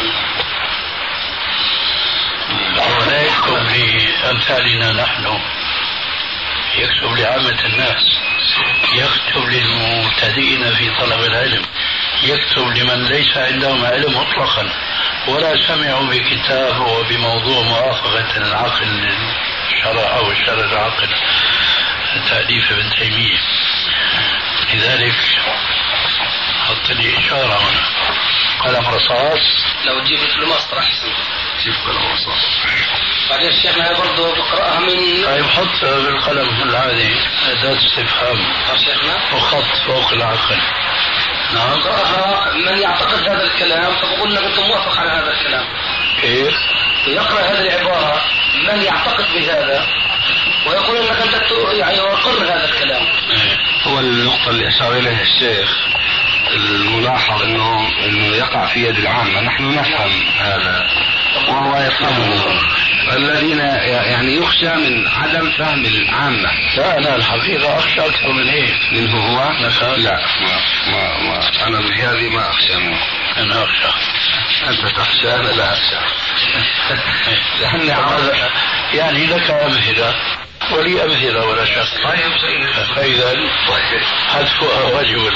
ولا يكتب لأمثالنا نحن، يكتب لعامة الناس، يكتب للمبتدئين في طلب العلم، يكتب لمن ليس عندهم علم مطلقا ولا سمعوا بكتاب وبموضوع موافقة العقل للشرع أو الشرع العقل، تأليف ابن تيمية. لذلك حط لي إشارة هنا، قلم رصاص. لو تجيب المسطرة أحسن. جيب قلم رصاص. بعدين الشيخنا برضه بقرأها من. طيب حط بالقلم العادي أداة استفهام وخط فوق العقل. نعم. قرأها من يعتقد هذا الكلام، فبقول لك أنت موافق على هذا الكلام. كيف؟ يقرأ هذه العبارة من يعتقد بهذا ويقول لك أنت يعني وقر هذا الكلام. هو النقطة اللي أشار إليها الشيخ، الملاحظ انه يقع في يد العامة، نحن نفهم هذا وهو يفهمه، الذين يعني يخشى من عدم فهم العامة. لا أنا الحقيقة أخشى أكثر من إيه؟ منه هو؟ لا ما أنا بهذه ما أخشى منه. أنا أخشى. أنت تخشى أنا لا أخشى. يعني لك أمثلة ولي أمثلة ولا شك. طيب فإذا حذفها وجه.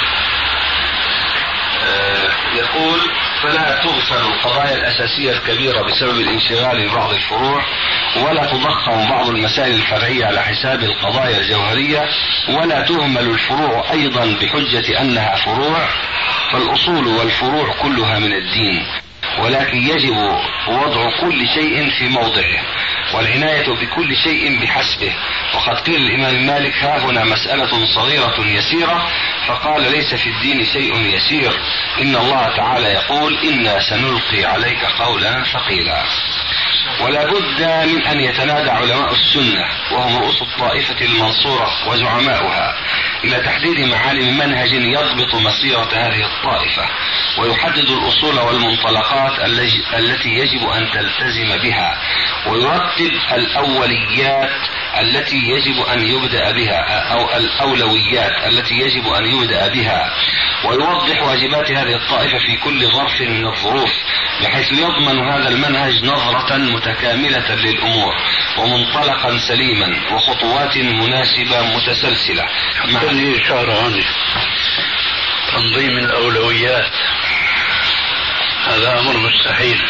يقول فلا تغفل القضايا الأساسية الكبيرة بسبب الانشغال ببعض الفروع، ولا تضخم بعض المسائل الفرعية على حساب القضايا الجوهرية، ولا تهمل الفروع أيضا بحجة أنها فروع، فالأصول والفروع كلها من الدين، ولكن يجب وضع كل شيء في موضعه والعناية بكل شيء بحسبه. وقد قيل الإمام مالك ها هنا مسألة صغيرة يسيرة، فقال ليس في الدين شيء يسير، إن الله تعالى يقول إنا سنلقي عليك قولا ثقيلا. ولا بد من أن يتنادى علماء السنة وهم رؤوس الطائفة المنصورة وزعماؤها إلى تحديد معالم منهج يضبط مسيرة هذه الطائفة، ويحدد الأصول والمنطلقات التي يجب أن تلتزم بها، ويرتب الأوليات التي يجب أن يبدأ بها أو الأولويات التي يجب أن يبدأ بها، ويوضح واجبات هذه الطائفة في كل ظرف من الظروف، بحيث يضمن هذا المنهج نظرة متكاملة للأمور ومنطلقا سليما وخطوات مناسبة متسلسلة. لي إشارة هنا، تنظيم الأولويات هذا أمر مستحيل،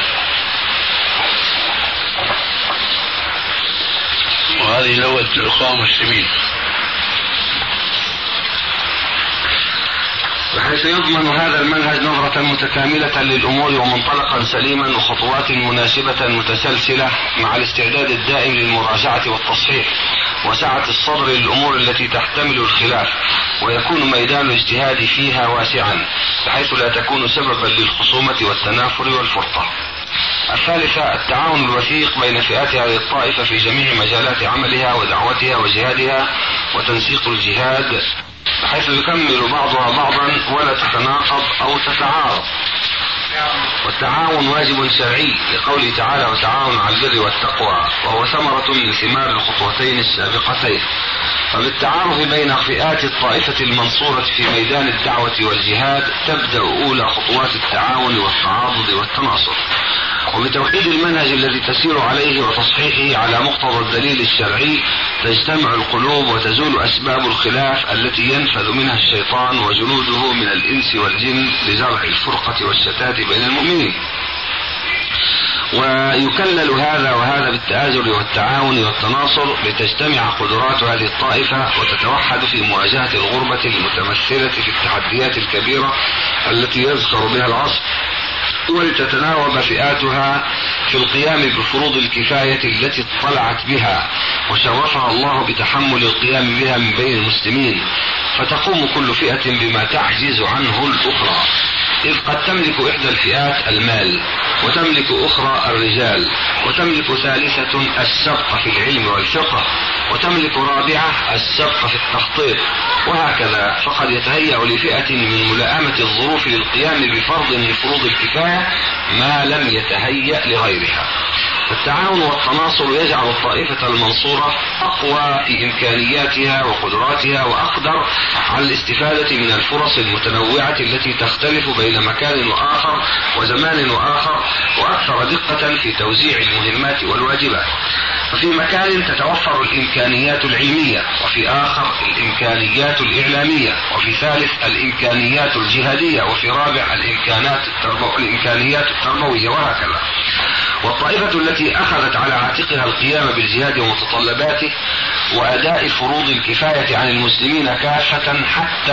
وهذه لغة الإخوان المسلمين. بحيث يضمن هذا المنهج نظرة متكاملة للأمور ومنطلقا سليما وخطوات مناسبة متسلسلة مع الاستعداد الدائم للمراجعة والتصحيح وسعة الصدر للأمور التي تحتمل الخلاف، ويكون ميدان الاجتهاد فيها واسعا بحيث لا تكون سببا للخصومة والتنافر والفرقة. الثالثة التعاون الوثيق بين فئات هذه الطائفة في جميع مجالات عملها ودعوتها وجهادها وتنسيق الجهاد بحيث يكمل بعضها بعضا ولا تتناقض أو تتعارض. والتعاون واجب شرعي لقوله تعالى وتعاونوا على البر والتقوى، وهو ثمرة من ثمار الخطوتين السابقتين. فبالتعارف بين فئات الطائفة المنصورة في ميدان الدعوة والجهاد تبدأ أولى خطوات التعاون والتعاضد والتناصر. وبتوحيد المنهج الذي تسير عليه وتصحيحه على مقتضى الدليل الشرعي تجتمع القلوب وتزول أسباب الخلاف التي ينفذ منها الشيطان وجنوده من الإنس والجن لزرع الفرقة والشتات بين المؤمنين. ويكلل هذا وهذا بالتآزر والتعاون والتناصر لتجتمع قدرات هذه الطائفة وتتوحد في مواجهة الغربة المتمثلة في التحديات الكبيرة التي يذكر بها العصر، ولتتناوب فئاتها في القيام بفروض الكفاية التي اطلعت بها وشرفها الله بتحمل القيام بها من بين المسلمين، فتقوم كل فئة بما تعجز عنه الأخرى، إذ قد تملك إحدى الفئات المال وتملك أخرى الرجال وتملك ثالثة السبق في العلم والفقه وتملك رابعة السبق في التخطيط، وهكذا. فقد يتهيأ لفئة من ملائمة الظروف للقيام بفرض من فروض الكفاية ما لم يتهيأ لغيرها. التعاون والتناصر يجعل الطائفة المنصورة أقوى في إمكانياتها وقدراتها وأقدر على الاستفادة من الفرص المتنوعة التي تختلف بين مكان وآخر وزمان وآخر، وأكثر دقة في توزيع المهمات والواجبات. ففي مكان تتوفر الإمكانيات العلمية، وفي آخر الإمكانيات الإعلامية، وفي ثالث الإمكانيات الجهادية، وفي رابع الإمكانيات التربوية، وهكذا. والطائفة التي أخذت على عاتقها القيام بالجهاد ومتطلباته وأداء فروض الكفاية عن المسلمين كافة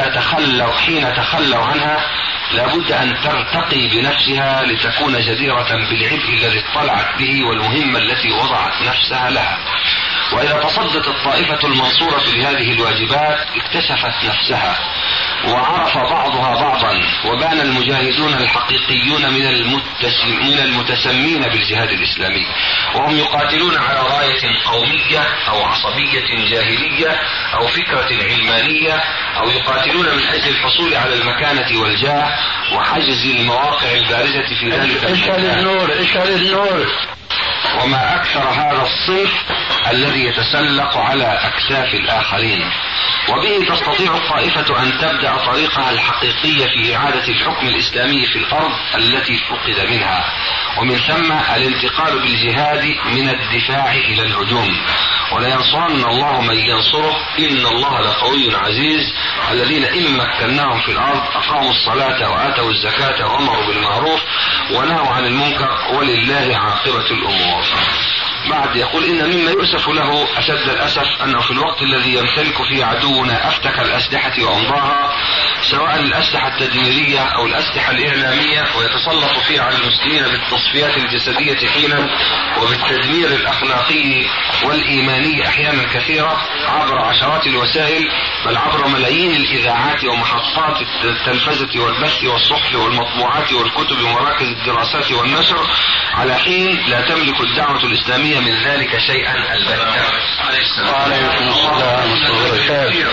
حين تخلوا عنها لابد أن ترتقي بنفسها لتكون جديرة بالعبء الذي اطلعت به والمهمة التي وضعت نفسها لها. وإذا تصدت الطائفة المنصورة لهذه الواجبات اكتشفت نفسها وعرف بعضها بعضا، وبان المجاهدون الحقيقيون من المتسمين بالجهاد الإسلامي، وهم يقاتلون على راية قومية أو عصبية جاهلية أو فكرة علمانية، أو يقاتلون من أجل الحصول على المكانة والجاه وحجز المواقع البارزة في ذلك. اشعل النور. وما أكثر هذا الصنف الذي يتسلق على أكتاف الآخرين. وبه تستطيع الطائفة أن تبدأ طريقها الحقيقية في إعادة الحكم الإسلامي في الأرض التي فقد منها، ومن ثم الانتقال بالجهاد من الدفاع إلى الهجوم. ولينصرن الله من ينصره إن الله لقوي عزيز. الذين إن مكناهم في الأرض أقاموا الصلاة وآتوا الزكاة وأمروا بالمعروف ونهوا عن المنكر ولله عاقبة الأمور. بعد يقول إن مما يؤسف له أشد الأسف أنه في الوقت الذي يمتلك فيه عدونا أفتك الأسلحة وأمضاها، سواء الأسلحة التدميرية أو الأسلحة الإعلامية، ويتسلط فيه على المسلمين بالتصفيات الجسدية حينا وبالتدمير الأخلاقي والإيماني أحيانا كثيرة عبر عشرات الوسائل، بل عبر ملايين الإذاعات ومحطات التلفزة والبث والصحف والمطبوعات والكتب ومراكز الدراسات والنشر، على حين لا تملك الدعوة الإسلامية من ذلك شيئا البتة. وعليكم السلام ورحمة الله.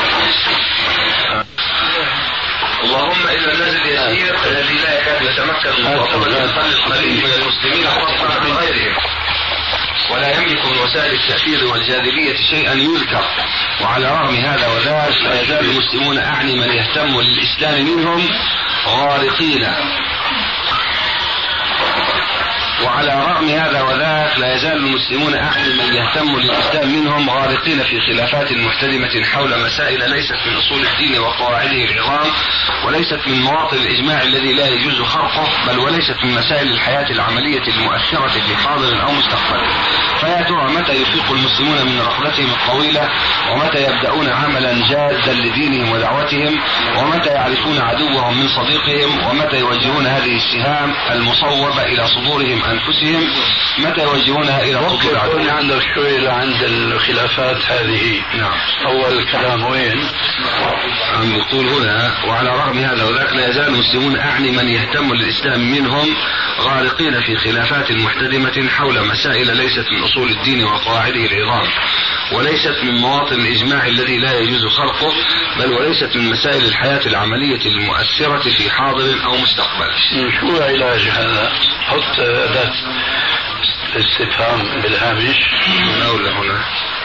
اللهم إلا النزل اليسير الذي لا يكاد يتمكن من مقاومة القلب القليل من المسلمين خاصة عن غيرهم، ولا يملك من وسائل التأثير والجاذبية شيئا يذكر. وعلى رغم هذا وذاك لا يزال المسلمون أعني من يهتم للإسلام منهم غارقين. وعلى رغم هذا وذاك لا يزال المسلمون أعني من يهتم للإسلام منهم غارقين في خلافات محتدمة حول مسائل ليست من أصول الدين وقواعده العظام، وليست من مواطن الإجماع الذي لا يجوز خرقه، بل وليست من مسائل الحياة العملية المؤثرة في حاضر أو مستقبل. فيا ترى متى يفيق المسلمون من رحلتهم الطويلة، ومتى يبدأون عملا جادا لدينهم ودعوتهم، ومتى يعرفون عدوهم من صديقهم، ومتى يوجهون هذه السهام المصوبة إلى صدورهم أنفسهم، متى يوجهونها إلى صدور عدوهم. عندك شوية عند الخلافات هذه. نعم. أول كلام وين؟ عم يقول هنا: وعلى رغم هذا وذاك لا يزال المسلمون، أعني من يهتم للإسلام منهم، غارقين في خلافات محتدمة حول مسائل ليست من أصول الدين وقواعده العظام، وليست من مواطن الإجماع الذي لا يجوز خرقه، بل وليست من مسائل الحياة العملية المؤثرة في حاضر أو مستقبل. شو علاج هذا؟ حط أداة استفهام بالهامش. أولى هنا.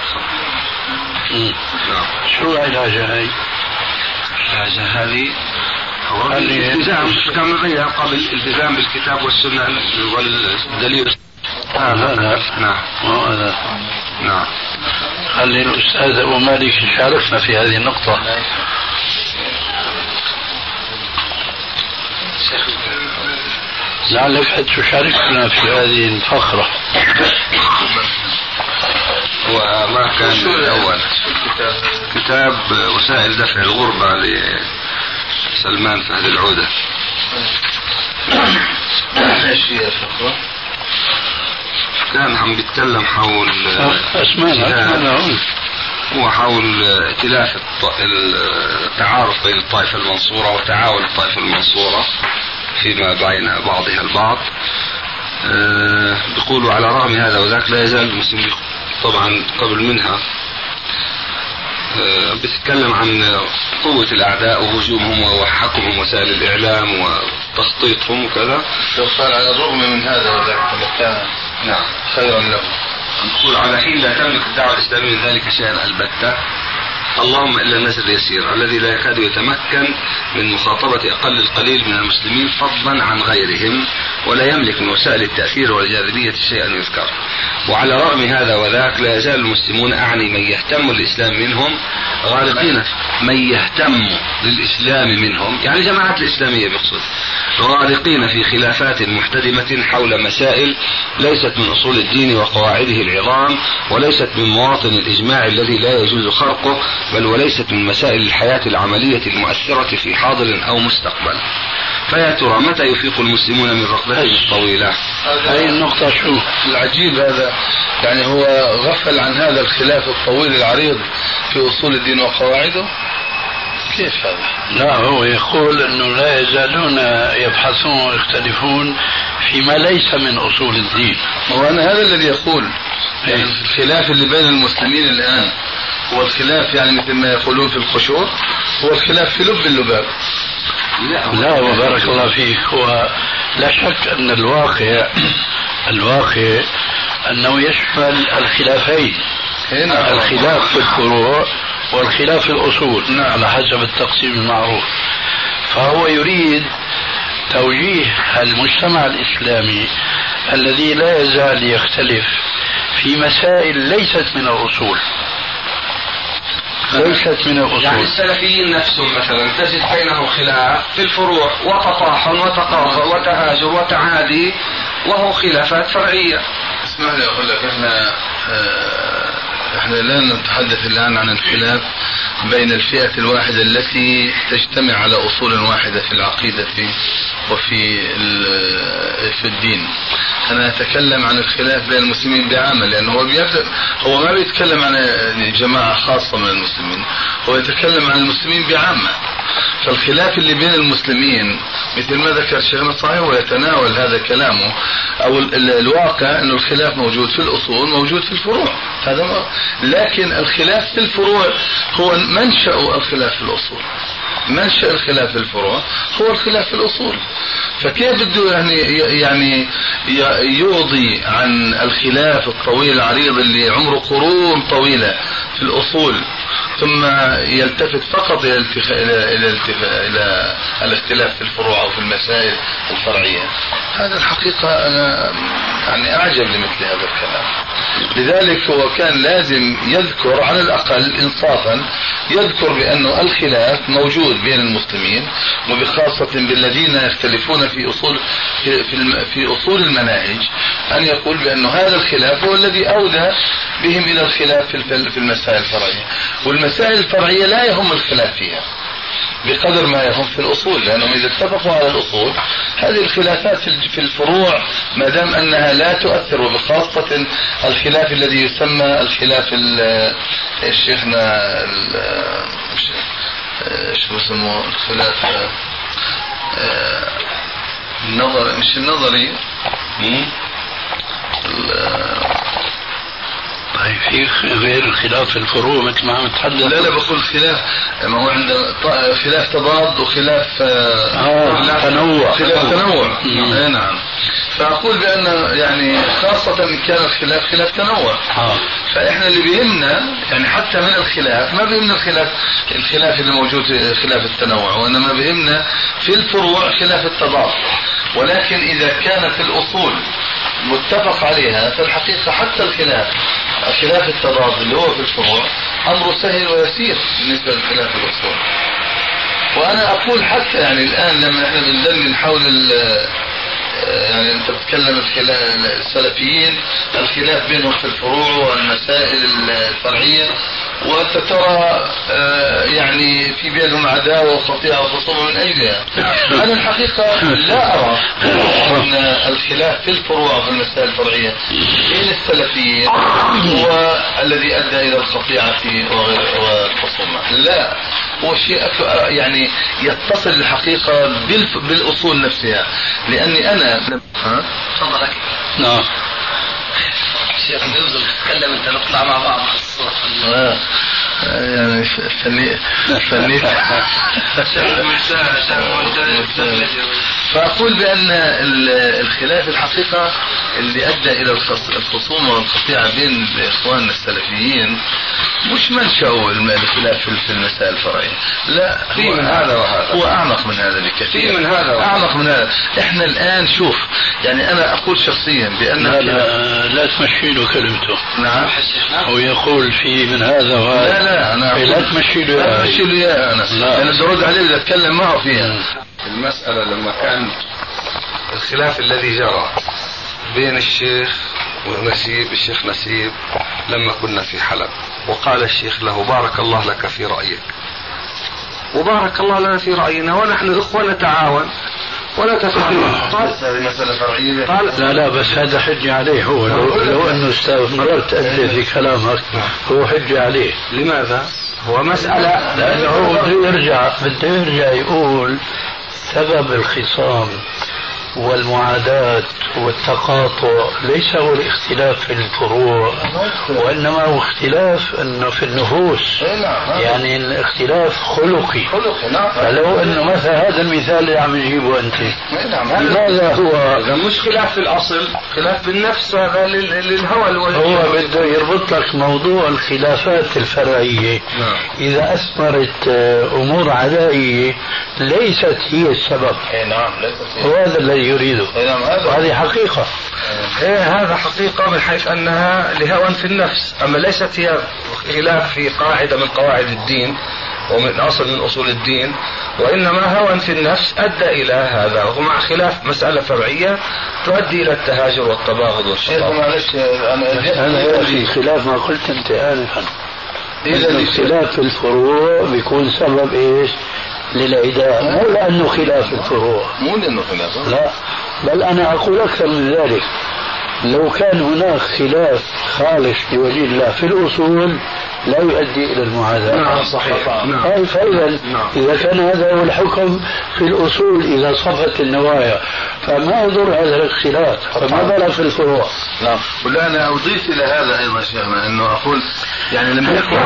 شو علاجها هاي؟ علاجها هذه الالتزام كما بين قبل الالتزام بالكتاب والسنة والدليل. لا نعم. نعم. خلي الأستاذ أبو مالك يشاركنا في هذه النقطة. لعلك تشاركنا في هذه الفقرة. وما كان الأول كتاب وسائل دفع الغربة لسلمان فهد العودة. ايش هي الفقرة؟ كان عم بيتكلم حول أسمعنا هو حول ائتلاف التعارف بين الطائفة المنصورة وتعاون الطائفة المنصورة فيما بين بعضها البعض. بيقولوا على رغم هذا وذاك لا يزال المسلمين طبعا قبل منها بتتكلم عن قوة الأعداء وهجومهم وحكمهم وسائل الإعلام وتخطيطهم وكذا. قال على الرغم من هذا وذاك كان نعم خيرا له. نقول على حين لا تملك الدعوة الإسلامية من ذلك شيئا البتة، اللهم إلا الناس اليسير الذي لا يكاد يتمكن من مخاطبة أقل القليل من المسلمين فضلا عن غيرهم، ولا يملك من وسائل التأثير والجاذبية شيئا يذكر. وعلى رغم هذا وذاك لا يزال المسلمون، أعني من يهتم للإسلام منهم، غارقين من يهتم للإسلام منهم يعني جماعة الإسلامية بقصد، غارقين في خلافات محتدمة حول مسائل ليست من أصول الدين وقواعده العظام، وليست من مواطن الإجماع الذي لا يجوز خرقه، بل وليست من مسائل الحياة العملية المؤثرة في حاضر أو مستقبل. فيا ترى متى يفيق المسلمون من رقدتهم الطويلة؟ هذه النقطة شو العجيب هذا، يعني هو غفل عن هذا الخلاف الطويل العريض في أصول الدين وقواعده. كيف هذا؟ لا، هو يقول أنه لا يزالون يبحثون ويختلفون فيما ليس من أصول الدين. وأنا هذا الذي يقول يعني الخلاف اللي بين المسلمين الآن هو الخلاف يعني مثل ما يقولون في القشور، هو الخلاف في لب اللباب. لا وبارك الله فيك. هو لا شك أن الواقع أنه يشمل الخلافين، الخلاف في الفروع والخلاف في الأصول على حسب التقسيم المعروف. فهو يريد توجيه المجتمع الإسلامي الذي لا يزال يختلف في مسائل ليست من الأصول، يعني السلفيين نفسهم مثلا تجد بينهم خلاف في الفروع وتطاحن وتقاطع وتهاجر وتعادي، وهو خلافات فرعية. اسمح لي أقول لك احنا لا نتحدث الآن عن الخلاف بين الفئة الواحدة التي تجتمع على أصول واحدة في العقيدة وفي الدين. أنا أتكلم عن الخلاف بين المسلمين بعامة، لأنه هو ما بيتكلم عن جماعة خاصة من المسلمين، هو يتكلم عن المسلمين بعامة. فالخلاف اللي بين المسلمين مثل ما ذكر شيخنا صحيح ويتناول هذا كلامه، أو الواقع أنه الخلاف موجود في الأصول موجود في الفروع، لكن الخلاف في الفروع هو منشأ الخلاف في الأصول. منشأ الخلاف في الفروع هو الخلاف في الأصول. فكيف بده يعني يوضي عن الخلاف الطويل العريض اللي عمره قرون طويلة في الأصول ثم يلتفت فقط إلى الاختلاف في الفروع أو في المسائل الفرعية. هذا الحقيقة أنا يعني أعجب لمثل هذا الكلام. لذلك هو كان لازم يذكر على الأقل إنصافا، يذكر بأنه الخلاف موجود بين المسلمين، وبخاصة بالذين يختلفون في أصول المناهج، أن يقول بأنه هذا الخلاف هو الذي أودى بهم إلى الخلاف في المسائل الفرعية. والمسائل الفرعية لا يهم الخلاف فيها بقدر ما يهم في الأصول، لأنهم إذا اتفقوا على الأصول هذه الخلافات في الفروع ما دام أنها لا تؤثر، وبخاصة الخلاف الذي يسمى الخلاف الشيخنا شو اسمه الخلاف النظري، مش النظري، طيب في غير الخلاف الفروع مثل ما عم تحدث؟ لا بقول خلاف، ما هو عند خلاف تضاد وخلاف تنوع. خلاف تنوع. نعم. فأقول بأن يعني خاصة إن كان الخلاف خلاف تنوع. فإحنا اللي بيهمنا يعني حتى من الخلاف ما بيهمنا الخلاف اللي موجود خلاف التنوع، وإنما بيهمنا في الفروع خلاف التضاد. ولكن إذا كانت الأصول متفق عليها فالحقيقة حتى خلاف التضاد اللي هو في الفروع أمره سهل ويسير بالنسبة لخلاف الأصول. وأنا أقول حتى يعني الآن لما نحن بندلل حول يعني أنت بتتكلم السلفيين الخلاف بينهم في الفروع والمسائل الفرعية، وأنت ترى يعني في بينهم عداوة وقطيعة وخصومة من أجلها. أنا الحقيقة لا أرى أن الخلاف في الفروع وفي المسائل الفرعية بين السلفيين هو الذي أدى إلى القطيعة والخصومة. لا، هو شيء يعني يتصل الحقيقة بالأصول نفسها. لأني أنا تفضل. نعم شيخ ننزل نتكلم انت نطلع مع بعض يعني فنيت فأقول بأن الخلاف الحقيقة اللي أدى إلى الخصومة والقطيعة بين إخواننا السلفيين مش منشأه الخلاف في المسائل الفرعية. لا، في من هذا وهذا، هو أعمق من هذا بكثير. في من هذا وهذا. أعمق من هذا. إحنا الآن شوف يعني أنا أقول شخصيا بأن لا تمشي له كلمته. نعم. هو يقول في من هذا وهذا. لا أنا أقول لا تمشي له يا أنا برد عليه إذا أتكلم معه فيها. المسألة لما كان الخلاف الذي جرى بين الشيخ نسيب لما كنا في حلب، وقال الشيخ له بارك الله لك في رأيك وبارك الله لنا في رأينا ونحن إخوة نتعاون ولا تفهم. قال لا بس هذا حجة عليه. هو لو أنه استمرت أنت في كلامك هو حجة عليه. لماذا؟ هو مسألة لأنه هو بده يرجع يقول سبب الخصام والمعاداة والتقاطع ليس هو الاختلاف في الفروع، وإنما هو اختلاف انه في النفوس، يعني الاختلاف خلقي. فلو انه مثلا هذا المثال اللي عم تجيبه انت لماذا هو مش خلاف في الاصل، خلاف بالنفس، هذا للهوى. هو بده يربط لك موضوع الخلافات الفرعية اذا اثمرت امور عدائية ليست هي السبب. وهذا الذي يريده. هذه حقيقة. هذا حقيقة من حيث أنها لهوى في النفس، أما ليست هي خلاف في قاعدة من قواعد الدين ومن أصل من أصول الدين، وإنما هوى في النفس أدى إلى هذا، ومع خلاف مسألة فرعية تؤدي إلى التهاجر والتباغض والشقاق. معلش أنا يأتي خلاف ما قلت أنت آنفا. إذا الاختلاف في الفروع بيكون سبب إيش؟ للعداء، مو لأنه خلاف الفروع، مو لأنه خلاف، لا، بل أنا أقول أكثر من ذلك. لو كان هناك خلاف خالص لوجه الله في الأصول لا يؤدي إلى المعاداة. نعم صحيح. نعم. فإذا إذا كان هذا هو الحكم في الأصول إذا صفت النوايا فما يضر هذا الاختلاف، فما بالك في الفروع. نعم. ولا أنا أضيف إلى هذا أيضا شيخنا أنه أقول يعني لما يكون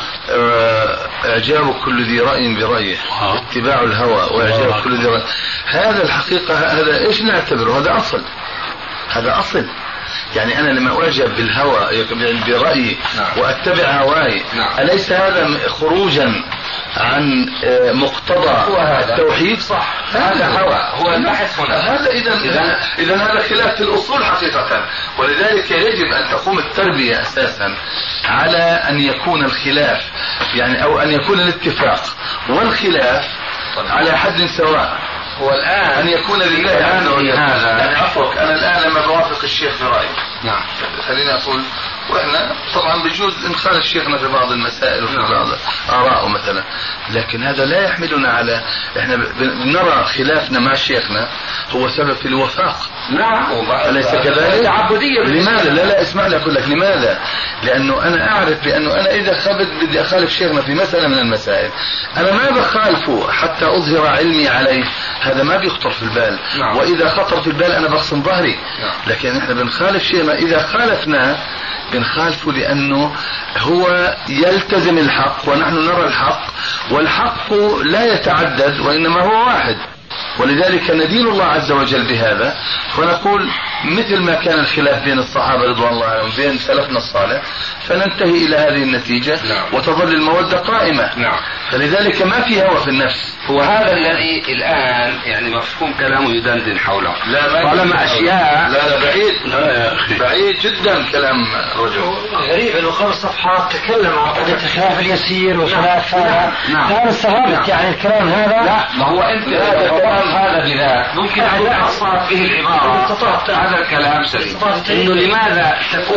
إعجاب كل ذي رأي برأيه، اتباع الهوى وإعجاب كل ذي رأي، هذا الحقيقة هذا إيش نعتبره؟ هذا أصل. يعني أنا لما أعجب بالهوى برأيي وأتبع هواي أليس هذا خروجا عن مقتضى التوحيد؟ صح، هذا هوى، هو البحث هنا. هذا إذا هذا خلاف في الأصول حقيقة. ولذلك يجب أن تقوم التربية أساسا على أن يكون الخلاف يعني أو أن يكون الاتفاق والخلاف على حد سواء. هو الآن أن يكون لله عز وجل. يعني عفوك أنا الآن لما بوافق الشيخ في رأيه خليني أقول، وإحنا طبعا بجوز نخالف شيخنا في بعض المسائل وفي بعض آراءه مثلا، لكن هذا لا يحملنا على إحنا نرى خلافنا مع شيخنا هو سبب في الوفاق. أليس كذلك؟ تعبدية. لماذا؟ لا اسمع لي أقول لك لماذا؟ لأنه أنا أعرف بأنه أنا إذا بدي أخالف شيخنا في مسألة من المسائل أنا ما بخالفه حتى أظهر علمي عليه، هذا ما بيخطر في البال. وإذا خطر في البال أنا بخصم ظهري. لكن إحنا بنخالف شيخنا، إذا خالفنا بنخالفه لأنه هو يلتزم الحق ونحن نرى الحق، والحق لا يتعدد وإنما هو واحد. ولذلك ندين الله عز وجل بهذا، فنقول مثل ما كان الخلاف بين الصحابة رضوان الله عنهم بين سلفنا الصالح فننتهي إلى هذه النتيجة وتظل المودة قائمة. فلذلك ما في هوى في النفس. هو هذا الذي الآن يعني مفهوم كلامه يدندن حوله. طالما أشياء لا بعيد. يا أخي بعيد جدا كلام رجل. غريب انه 5 صفحات تكلم عن قضية الخلاف اليسير وخلاف هذا استغربت يعني الكلام هذا. لا ما هو انت هذا بذات ممكن ان تحصل به العبارة. هذا الكلام سليم. انه لماذا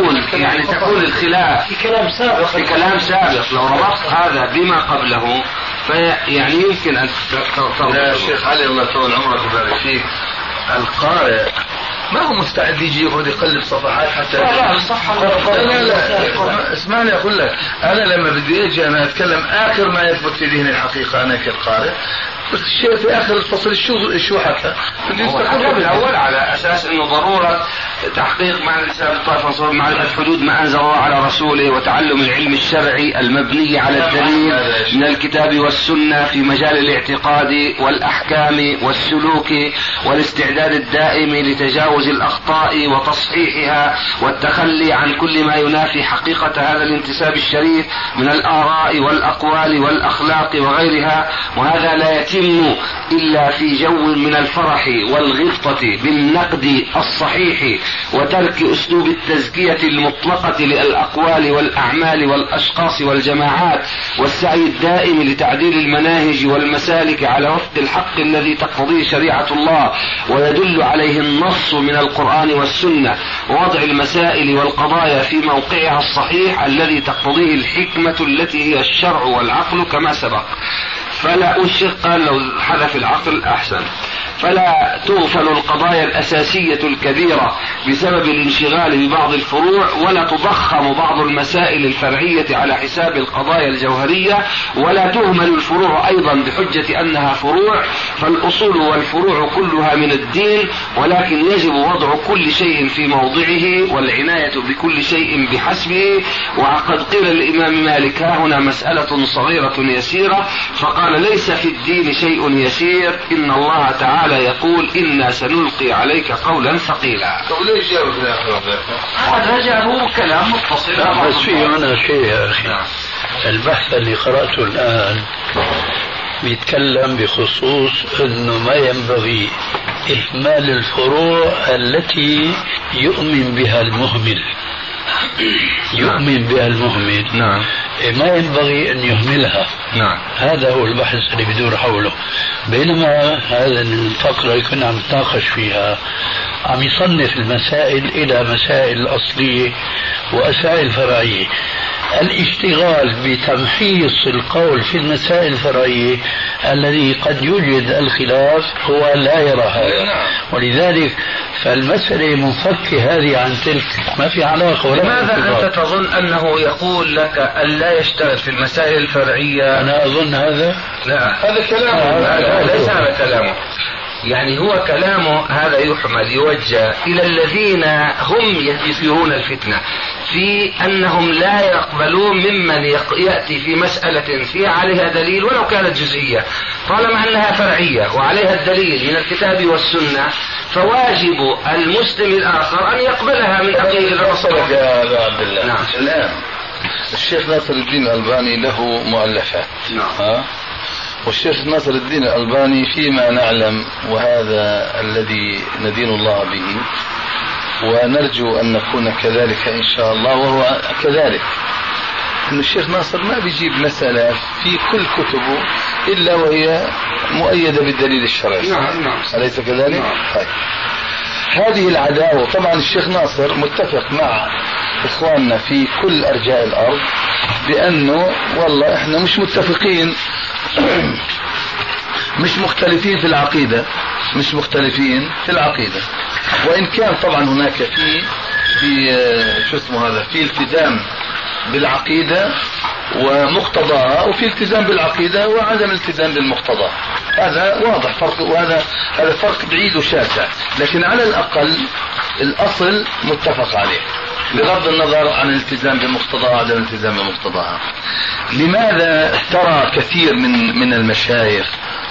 تكون الخلاف في كلام سابق لو ربطت هذا بما قبله يعني يمكن ان تربط. يا شيخ علي الله يطول عمرك ويبارك فيك، القارئ ما هو مستعد يجي يقعد يقلب صفحات حتى لا اسمعني اقول لك، انا لما بدي اجي انا اتكلم اخر ما يثبت في ذهني الحقيقه انا كقارئ، بس الشيء في اخر الفصل شو حكى الحجاب الاول على اساس انه ضروره تحقيق معنى الاسلام الطائفه معرفه حدود ما انزل الله على رسوله وتعلم العلم الشرعي المبني على الدليل من الكتاب والسنه في مجال الاعتقاد والاحكام والسلوك والاستعداد الدائم لتجاوز الاخطاء وتصحيحها والتخلي عن كل ما ينافي حقيقه هذا الانتساب الشريف من الاراء والاقوال والاخلاق وغيرها. وهذا لا يتم إلا في جو من الفرح والغبطة بالنقد الصحيح وترك أسلوب التزكية المطلقة للأقوال والأعمال والأشخاص والجماعات والسعي الدائم لتعديل المناهج والمسالك على وفق الحق الذي تقتضيه شريعة الله ويدل عليه النص من القرآن والسنة ووضع المسائل والقضايا في موقعها الصحيح الذي تقتضيه الحكمة التي هي الشرع والعقل كما سبق. فلا قال لو حذف العقل أحسن. فلا تغفل القضايا الأساسية الكبيرة بسبب الانشغال ببعض الفروع ولا تضخم بعض المسائل الفرعية على حساب القضايا الجوهرية ولا تهمل الفروع أيضا بحجة أنها فروع، فالأصول والفروع كلها من الدين، ولكن يجب وضع كل شيء في موضعه والعناية بكل شيء بحسبه. وقد قيل للإمام مالك هنا مسألة صغيرة يسيرة فقال ليس في الدين شيء يسير، إن الله تعالى يقول إنا سنلقي عليك قولا ثقيلا. طب ليش جابوا في الآخر؟ هذا جابوا كلام متصل. بس في هنا شيء يا أخي، البحث اللي قرأته الآن بيتكلم بخصوص أنه ما ينبغي إهمال الفروع التي يؤمن بها المهمل. نعم. ما ينبغي أن يهملها. نعم. هذا هو البحث اللي بدور حوله. بينما هذا الفقرة اللي كنا عم نتناقش فيها عم يصنف المسائل إلى مسائل أصلية ومسائل فرعية. الاشتغال بتمحيص القول في المسائل الفرعية الذي قد يوجد الخلاف هو لا يرى هذا، ولذلك فالمسألة منفكة هذه عن تلك، ما في علاقة ولا. لماذا أنت تظن أنه يقول لك أن لا يشتغل في المسائل الفرعية؟ أنا أظن هذا لا، هذا كلامه. ليس هذا كلامه، يعني هو كلامه هذا يحمل يوجه إلى الذين هم يثيرون الفتنة في أنهم لا يقبلون ممن يأتي في مسألة فيها عليها دليل ولو كانت جزئية طالما أنها فرعية وعليها الدليل من الكتاب والسنة، فواجب المسلم الآخر أن يقبلها من أخيه الرسول. يا أبا عبد الله. نعم. الآن الشيخ ناصر الدين الألباني له مؤلفات. نعم. والشيخ ناصر الدين الألباني فيما نعلم، وهذا الذي ندين الله به ونرجو أن نكون كذلك إن شاء الله وهو كذلك، أن الشيخ ناصر ما بيجيب مسألة في كل كتبه إلا وهي مؤيدة بالدليل الشرعي. نعم. أليس كذلك؟ نعم. طيب. هذه العداوة طبعا الشيخ ناصر متفق مع إخواننا في كل أرجاء الأرض بأنه والله إحنا مش متفقين مش مختلفين في العقيدة، مش مختلفين في العقيدة، وإن كان طبعا هناك في شو اسمه هذا، في التزام بالعقيدة ومقتضاها، وفي التزام بالعقيدة وعدم التزام بالمقتضى. هذا واضح فرق، وهذا فرق بعيد وشاسع، لكن على الأقل الأصل متفق عليه بغض النظر عن الالتزام بمقتضاها وعدم الالتزام بمقتضاها. لماذا ترى كثير من المشايخ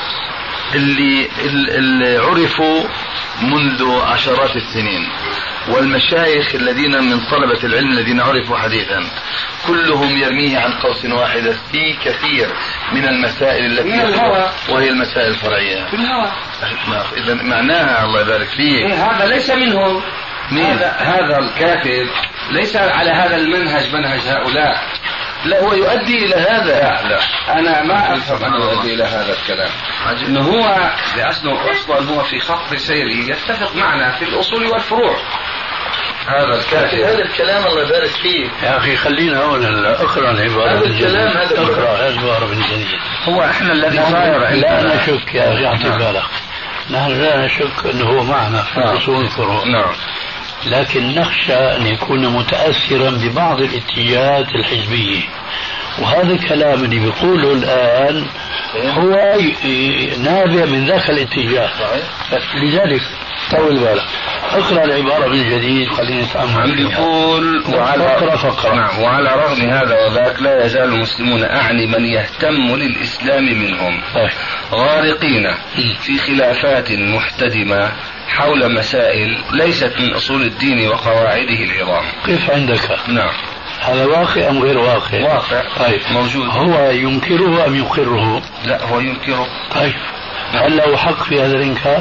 اللي عرفوا منذ عشرات السنين والمشايخ الذين من طلبة العلم الذين عرفوا حديثا كلهم يرميه عن قوس واحدة في كثير من المسائل التي وهي المسائل الفرعية في الهوى؟ إذا معناها الله يبارك فيك هذا ليس منهم. هذا الكاتب ليس على هذا المنهج، منهج هؤلاء. لا، هو يؤدي إلى هذا. لا أنا ما أفهم أنه يؤدي إلى هذا الكلام. إنه هو لأنه أصلا هو في خط سيره يتفق معنا في الأصول والفروع. هذا الكاتب هذا الكلام الله يبارك فيه. يا أخي خلينا هنا أقرأ العبارة. هذا الكلام هذا أقرأ العبارة بالجديد. هو إحنا الذي صاير لا نشك يا أخي أعطي بالك، نحن لا نشك أنه هو معنا في الأصول والفروع. نعم. لكن نخشى أن يكون متأثرا ببعض الاتجاهات الحزبية، وهذا الكلام اللي بيقوله الآن هو نابع من ذاك الاتجاه. لذلك طول بالك، اقرأ العبارة بالجديد خلينا نتأمل. يقول وعلى رغم هذا وذاك لا يزال المسلمون أعني من يهتم للإسلام منهم غارقين في خلافات محتدمة حول مسائل ليست من أصول الدين وقواعده العظام. كيف عندك؟ نعم. هذا واقع أم غير واقع؟ واقع. طيب موجود. هو ينكره أم يقره؟ لا، هو ينكره. طيب هل له حق في هذا الإنكار؟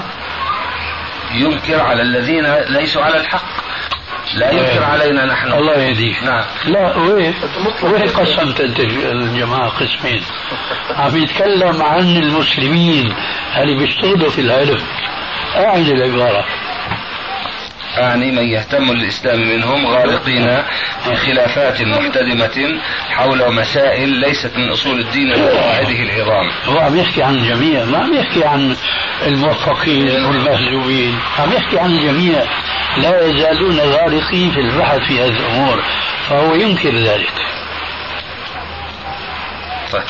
ينكر على الذين ليسوا على الحق، لا ينكر علينا نحن. الله يهديك. نعم. لا وين قسمت أنت الجماعة قسمين؟ عم يتكلم عن المسلمين اللي بيشتغلوا في العلم. أعد العبارة. أعني من يهتم للإسلام منهم غارقين في خلافات محتدمة حول مسائل ليست من أصول الدين وقواعده العظام. هو عم يحكي عن الجميع، ما عم يحكي عن الموفقين والمهزومين، عم يحكي عن الجميع لا يزالون غارقين في البحث في هذه الأمور، فهو ينكر ذلك. طيب.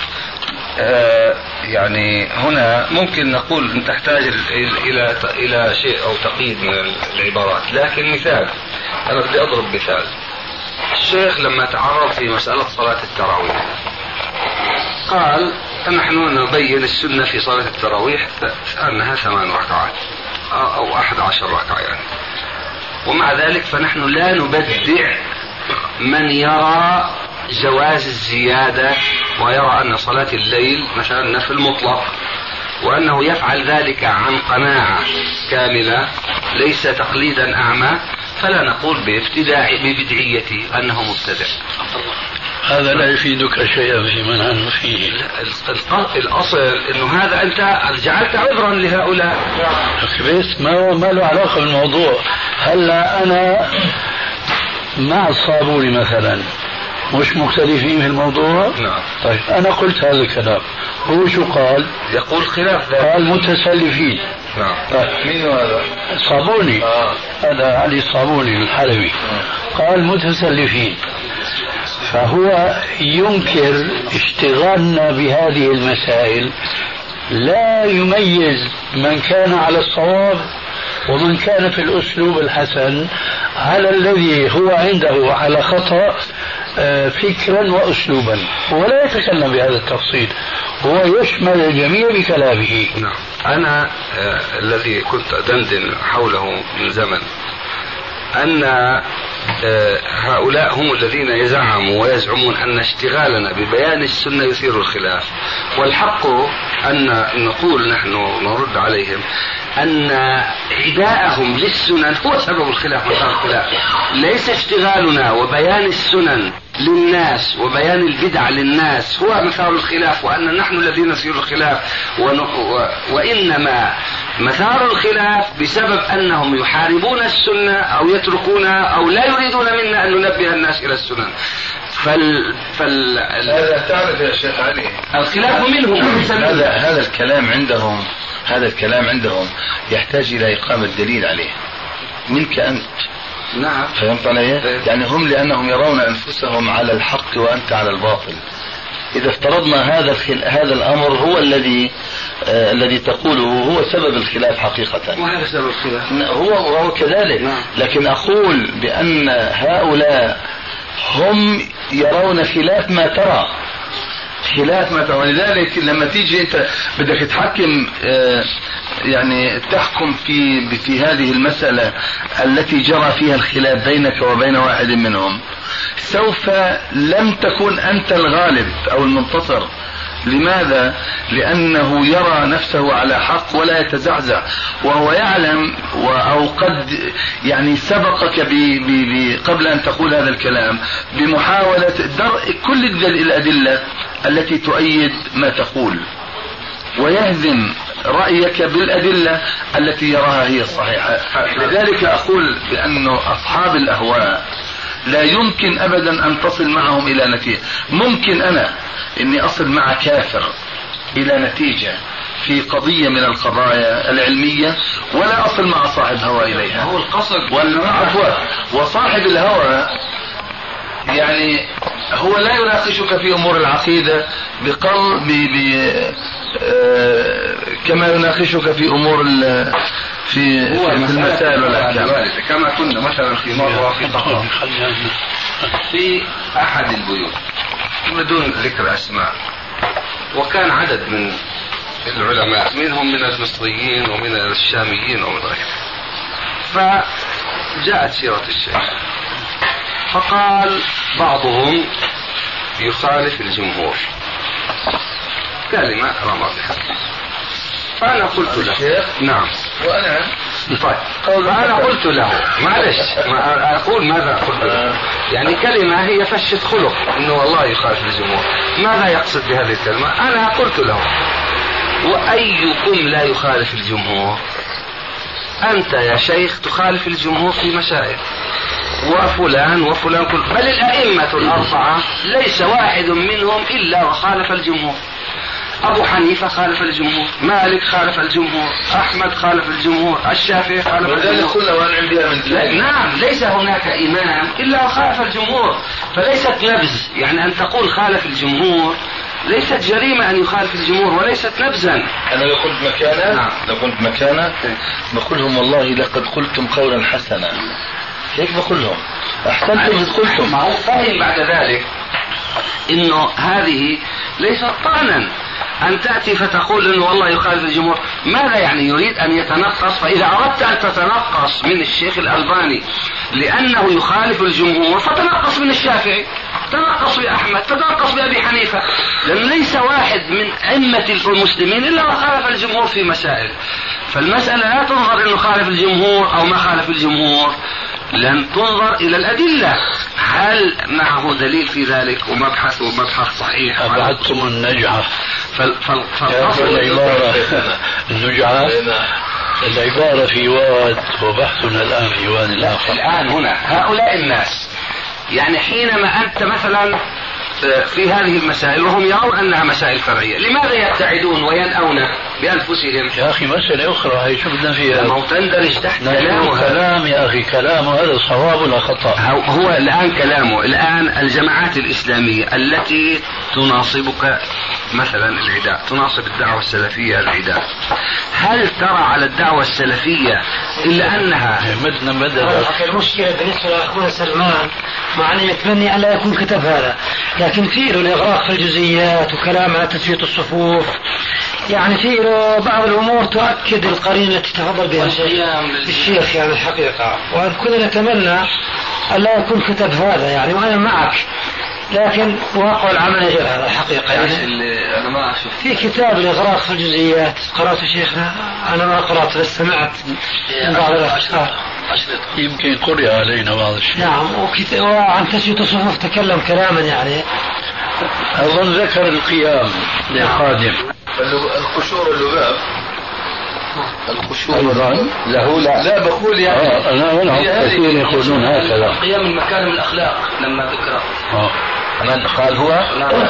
يعني هنا ممكن نقول أن تحتاج إلى شيء أو تقييد من العبارات، لكن مثال أنا بدي أضرب مثال. الشيخ لما تعرض في مسألة صلاة التراويح قال نحن نبين السنة في صلاة التراويح أنها 8 ركعات أو 11 ركعة يعني، ومع ذلك فنحن لا نبدع من يرى جواز الزيادة ويرى أن صلاة الليل مثلا نفل مطلق، وأنه يفعل ذلك عن قناعة كاملة ليس تقليدا أعمى، فلا نقول ببدعيته أنه مبتدع. هذا لا يفيدك شيئا في من نحن فيه. الأصل أنه هذا أنت جعلت عذرا لهؤلاء. بس ما له علاقة بالموضوع. هلا أنا مع الصابوني مثلا مش مختلفين في الموضوع. نعم. طيب أنا قلت هذا الكلام، هو شو قال؟ يقول خلاف ذلك. قال متسلفين. نعم. طيب. مين هذا؟ الصابوني. هذا علي الصابوني الحلبي. قال متسلفين، فهو ينكر اشتغالنا بهذه المسائل، لا يميز من كان على الصواب ومن كان في الأسلوب الحسن على الذي هو عنده على خطأ فكرا وأسلوبا، ولا يتكلم بهذا التفصيل، هو يشمل الجميع بكلامه. نعم. أنا الذي كنت أدندن حوله من زمن أن هؤلاء هم الذين يزعموا ويزعمون أن اشتغالنا ببيان السنة يثير الخلاف، والحق أن نقول نحن نرد عليهم أن عداءهم للسنن هو سبب الخلاف وصار الخلاف، ليس اشتغالنا وبيان السنن للناس وبيان البدع للناس هو مثار الخلاف، وأن نحن الذين نثير الخلاف، وإنما مثار الخلاف بسبب أنهم يحاربون السنة أو يتركونها أو لا يريدون منا أن ننبه الناس إلى السنن. هذا تعرف يا شيخ علي الخلاف منهم. هذا الكلام عندهم يحتاج إلى إقامة دليل عليه منك أنت. نعم. فهمت علي؟ يعني هم لأنهم يرون أنفسهم على الحق وأنت على الباطل. إذا افترضنا هذا الأمر هو الذي تقوله هو سبب الخلاف حقيقة. وهذا سبب الخلاف. هو كذلك. نعم. لكن أقول بأن هؤلاء هم يرون خلاف ما ترى. ولذلك لما تيجي انت بدك تحكم يعني تحكم في هذه المسألة التي جرى فيها الخلاف بينك وبين واحد منهم، سوف لم تكن أنت الغالب أو المنتصر. لماذا؟ لأنه يرى نفسه على حق ولا يتزعزع، وهو يعلم أو قد يعني سبقك قبل أن تقول هذا الكلام بمحاولة درء كل الأدلة التي تؤيد ما تقول، ويهزم رأيك بالأدلة التي يراها هي الصحيحة. لذلك أقول بأن أصحاب الأهواء لا يمكن أبدا أن تصل معهم إلى نتيجة. ممكن أنا إني أصل مع كافر إلى نتيجة في قضية من القضايا العلمية ولا أصل مع صاحب هوى إليها. هو القصد وصاحب الهوى يعني هو لا يناقشك في أمور العقيدة كما يناقشك في أمور في المسائل والأحكام. كما كنا مثلا في مرة في أحد البيوت بدون ذكر أسماء، وكان عدد من العلماء منهم من المصريين ومن الشاميين ومن غيرهم، فجاءت سيرة الشيخ فقال بعضهم يخالف الجمهور، كلمة رمى بها. فأنا قلت له نعم وأنا طيب، فأنا قلت له معلش أقول ماذا قلت له، يعني كلمة هي فشة خلق إنه والله يخالف الجمهور، ماذا يقصد بهذه الكلمة؟ أنا قلت له وأيكم لا يخالف الجمهور؟ أنت يا شيخ تخالف الجمهور في مسائل، وفلان وفلان بل الأئمة الأربعة ليس واحد منهم إلا وخالف الجمهور. أبو حنيفة خالف الجمهور، مالك خالف الجمهور، أحمد خالف الجمهور، الشافعي خالف الجمهور. نعم، ليس هناك إمام إلا وخالف الجمهور، فليست نبذ. يعني أن تقول خالف الجمهور ليست جريمة أن يخالف الجمهور وليست نبذا. أنا لو كنت مكانه نعم. لو كنت مكانه بقول لهم والله لقد قلتم قولا حسنا، هيك بقول لهم أحسنتم إذ قلتم. ما هو فهم بعد ذلك إنه هذه ليست طعنا أن تأتي فتقول إنه والله يخالف الجمهور. ماذا يعني؟ يريد أن يتنقص. فإذا أردت أن تتنقص من الشيخ الألباني لأنه يخالف الجمهور فتنقص من الشافعي، تنقص بأحمد، تنقص بأبي حنيفة، لأن ليس واحد من أئمة المسلمين إلا وخالف الجمهور في مسائل. فالمسألة لا تنظر إنه خالف الجمهور أو ما خالف الجمهور، لن تنظر إلى الأدلة، هل معه دليل في ذلك ومبحث صحيح. أبعدتم النجعة. النجعة العبارة في واد وبحثنا الآن في واد آخر. الآن هنا هؤلاء الناس يعني حينما أنت مثلا في هذه المسائل وهم يرون أنها مسائل فرعية، لماذا يبتعدون وينأون بأنفسهم؟ يا أخي مسألة أخرى هي شو بدنا فيها؟ ما هو تندرج تحت كلام يا أخي، كلامه هذا صواب ولا خطأ؟ هو الآن كلامه الآن الجماعات الإسلامية التي تناصبك مثلا العداء، تناصب الدعوة السلفية العداء، هل ترى على الدعوة السلفية إلا أنها المشكلة بالنسبة لأخونا سلمان، مع أني أتمنى أن لا يكون كتب هذا، لكن فيه الإغراق في الجزئيات وكلام على تسوية الصفوف، يعني في بعض الأمور تؤكد القرينة التي تفضل بها الشيخ يعني الحقيقة، وأن كنا نتمنى أن لا يكون كتب هذا يعني، وأنا معك، لكن واقع العمل غير هذا الحقيقة. يعني اللي أنا ما أشوف في كتاب الإغراق في الجزئيات قرأته شيخنا، أنا ما قرأت بس سمعت من بعض الأشخاص يمكن قرئ علينا بعض الشيء. نعم، وعن تسوية الصفوف تكلم كلاما يعني أظن ذكر القيام للقادم. القشور اللباب، القشور له لا بقول يعني أنا كثير يقولون هكذا. قيام المكارم الأخلاق لما ذكر من قال هو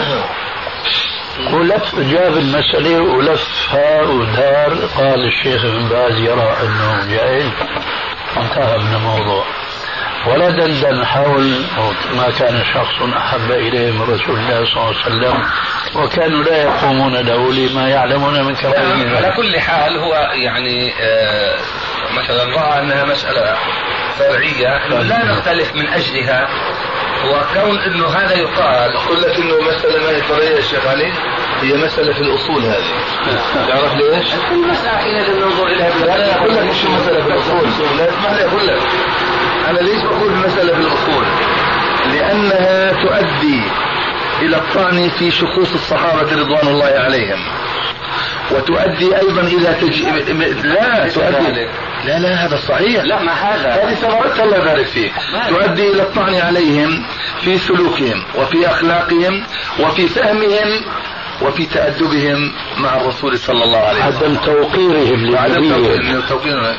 ولف جاب المسألة ولفها ودار، قال الشيخ ابن باز يرى أنه جائز، انتهى من الموضوع، ولا دندن حول ما كان شخص أحب إليه من رسول الله صلى الله عليه وسلم، وكانوا لا يقومون له لما يعلمون من كلامه. على كل حال هو يعني مثلا رأى أنها مسألة فرعية لا نختلف من أجلها، وكون أنه هذا يقال. أقول لك أنه مسألة ما هي فرعية يا شيخ علي، هي مسألة في الأصول هذه. تعرف ليش؟ كل مسألة حين ننظر إليها لا أقول لك مش مسألة في الأصول، لا اسمح لي أقول لك أنا ليش بقول المسألة في الأصول؟ لأنها تؤدي إلى الطعن في شخوص الصحابة رضوان الله عليهم، وتؤدي أيضا إلى لا تؤدي لا هذا صحيح، لا ما هذه ثمرتها الله يبارك فيك، تؤدي إلى الطعن عليهم في سلوكهم وفي أخلاقهم وفي فهمهم وفي تأدبهم مع الرسول صلى الله عليه وسلم، عدم توقيرهم للنبي.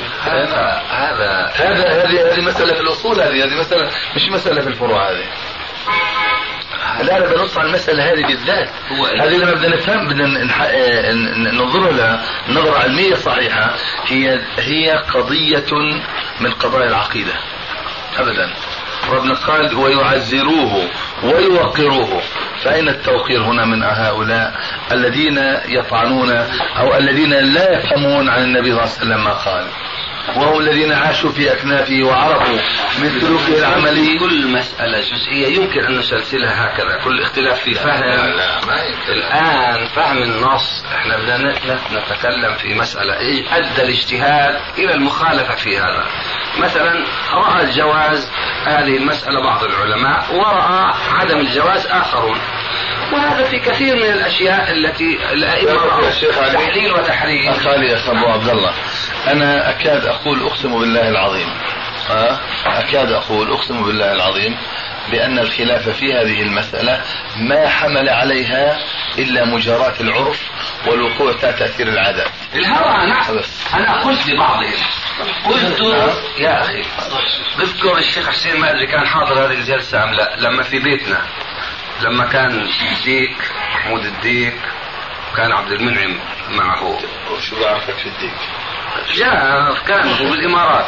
هذه مسألة في الأصول، هذه مسألة مش مسألة في الفروع. هذه لا أنا بنص على المسألة هذه بالذات، هذه لما بدنا نفهم بدنا ننظر لها نظرة علمية صحيحة، هي قضية من قضايا العقيدة أبدا. ربنا قال ويعزروه ويوقروه، فأين التوقير هنا من هؤلاء الذين يطعنون أو الذين لا يفهمون عن النبي صلى الله عليه وسلم ما قال، وهم الذين عاشوا في أكنافه وعرفوا من سلوكه العملي. كل مسألة جزئية يمكن أن نسلسلها هكذا، كل اختلاف في فهم. الآن فهم النص احنا بدنا نتكلم في مسألة أدى الاجتهاد إلى المخالفة في هذا. مثلا رأى الجواز هذه المسألة بعض العلماء، ورأى عدم الجواز آخرون، وهذا في كثير من الأشياء التي الأئمة رأوا تحليل وتحريم. أخالي يا أبو عبد الله، أنا أكاد أقول أقسم بالله العظيم أكاد أقول أقسم بالله العظيم بأن الخلاف في هذه المسألة ما حمل عليها إلا مجاراة العرف والوقوع تحت تأثير العادات. الهوى أنا قلت لبعضهم، قلت يا أخي اذكر الشيخ حسين، ما أدري كان حاضر هذه الجلسة أم لا، لما في بيتنا لما كان الديك محمود الديك وكان عبد المنعم معه. وشو بعرفك في الديك؟ كان هو بالإمارات،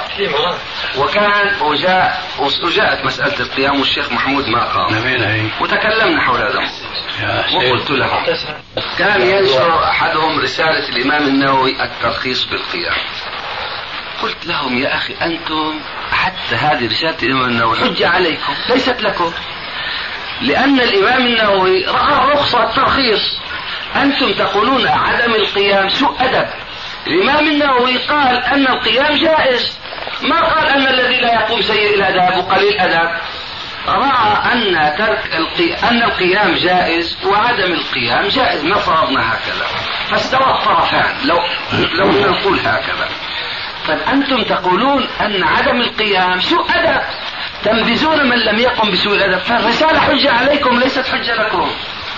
وجاءت مسألة القيام والشيخ محمود ما قام، وتكلمنا حول هذا وقلت لهم كان ينشر أحدهم رسالة الإمام النووي الترخيص بالقيام. قلت لهم يا أخي أنتم حتى هذه رسالة الإمام النووي حجة عليكم ليست لكم، لأن الإمام النووي رأى رخصة الترخيص، أنتم تقولون عدم القيام سوء أدب. الإمام النووي قال أن القيام جائز، ما قال أن الذي لا يقوم سيء الأدب وقليل الأدب. رأى أن القيام جائز وعدم القيام جائز، ما فرضنا هكذا، فاستوى الطرفان لو نقول هكذا. طيب أنتم تقولون أن عدم القيام سوء أدب، تنبذون من لم يقم بسوء الأدب، فالرسالة حجة عليكم ليست حجة لكم.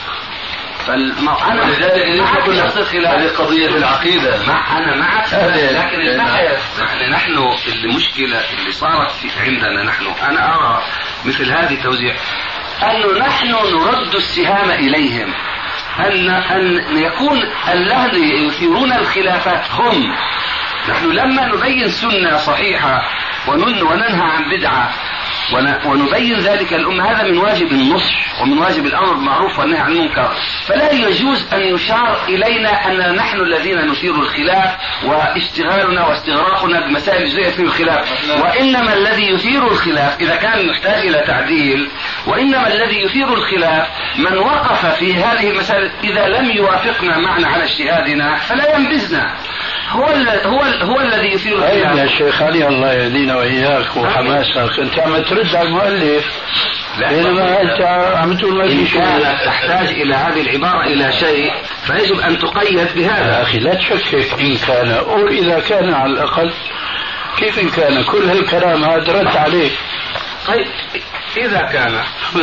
أنا هذه قضية العقيدة، أنا معك، لكن البحث نحن المشكلة اللي صارت عندنا أنا أرى مثل هذه توزيع، أنه نحن نرد السهام إليهم، أن يكون الذين يثيرون الخلافات هم. نحن لما نبين سنة صحيحة وننهى عن بدعة ونبين ذلك الأمة. هذا من واجب النصح ومن واجب الأمر بالمعروف والنهي عن المنكر. فلا يجوز أن يشار إلينا أن نحن الذين نثير الخلاف واشتغالنا واستغراقنا بمسائل جزئية في الخلاف، وإنما الذي يثير الخلاف إذا كان يحتاج إلى تعديل، وإنما الذي يثير الخلاف من وقف في هذه المسائل إذا لم يوافقنا معنا على اجتهادنا فلا ينبذنا. هو الذي يثير الخلاف. يا شيخ علي الله يهدينا وإياك وحماسك، أنت عم ترد على المؤلف بينما أنت عم تقول ما في شيء. كانت تحتاج إلى هذه العبارة إلى شيء فيجب أن تقيد بهذا. يا أخي لا تشكك إن كان، قول إذا كان على الأقل. كيف إن كان؟ كل هالكلام هذا رد عليه. طيب إذا كان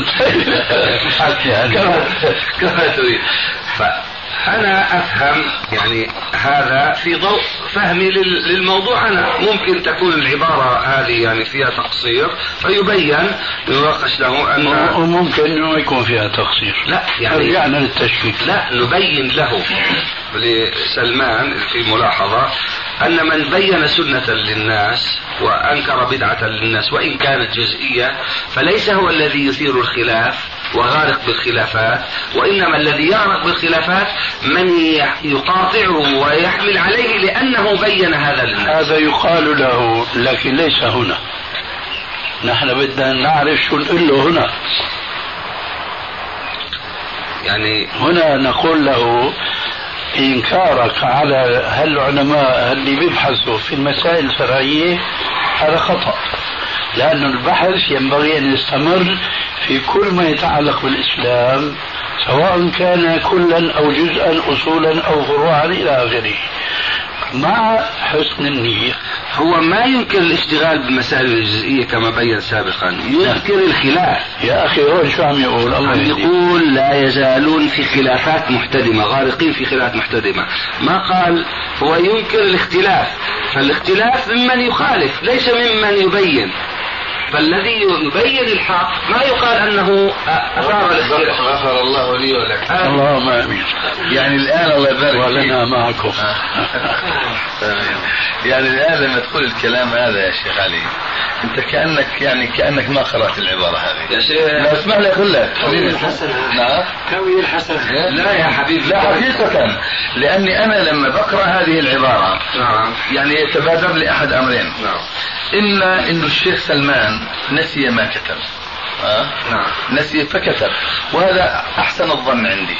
كما تريد. فأنا أفهم يعني هذا في ضوء فهمي للموضوع. أنا ممكن تكون العبارة هذه يعني فيها تقصير فيبين يناقش له أن وممكن أنه يكون فيها تقصير. لا يعني رجعنا للتشكيك. لا نبين له لسلمان في ملاحظة أن من بين سنة للناس وأنكر بدعة للناس وإن كانت جزئية فليس هو الذي يثير الخلاف وغارق بالخلافات، وإنما الذي يغرق بالخلافات من يقاطعه ويحمل عليه لأنه بين هذا للناس. هذا يقال له، لكن ليس هنا. نحن بدنا نعرف شو نقول له هنا. يعني هنا نقول له إنكارك على هالعلماء اللي بيبحثوا في المسائل الفرعية هذا خطأ، لأن البحث ينبغي أن يستمر في كل ما يتعلق بالإسلام سواء كان كلا أو جزءا أصولا أو فروعا إلى آخره مع حسن النية. هو ما ينكر الاشتغال بالمسائل الجزئية كما بين سابقا، ينكر الخلاف. يا أخي هون شو عم يقول؟ عم يقول لا يزالون في خلافات محتدمة، غارقين في خلافات محتدمة. ما قال هو ينكر الاختلاف، فالاختلاف ممن يخالف ليس ممن يبين. فالذي يبين الحق ما يقال أنه أثار الاختلاف. غفر الله لي ولك. اللهم آمين. يعني الآن الله يبارك ولنا معكم. يعني الآن لما تقول الكلام هذا يا شيخ علي أنت كأنك ما قرأت العبارة هذه يا شيخ. لا اسمح لي أقول لك نعم كوي الحسن. لا يا حبيبي، لا حقيقة، لأني أنا لما بقرأ هذه العبارة يعني يتبادر لي أحد أمرين. إما إنه الشيخ سلمان نسي ما كتب، نسي فكتب، وهذا أحسن الظن عندي.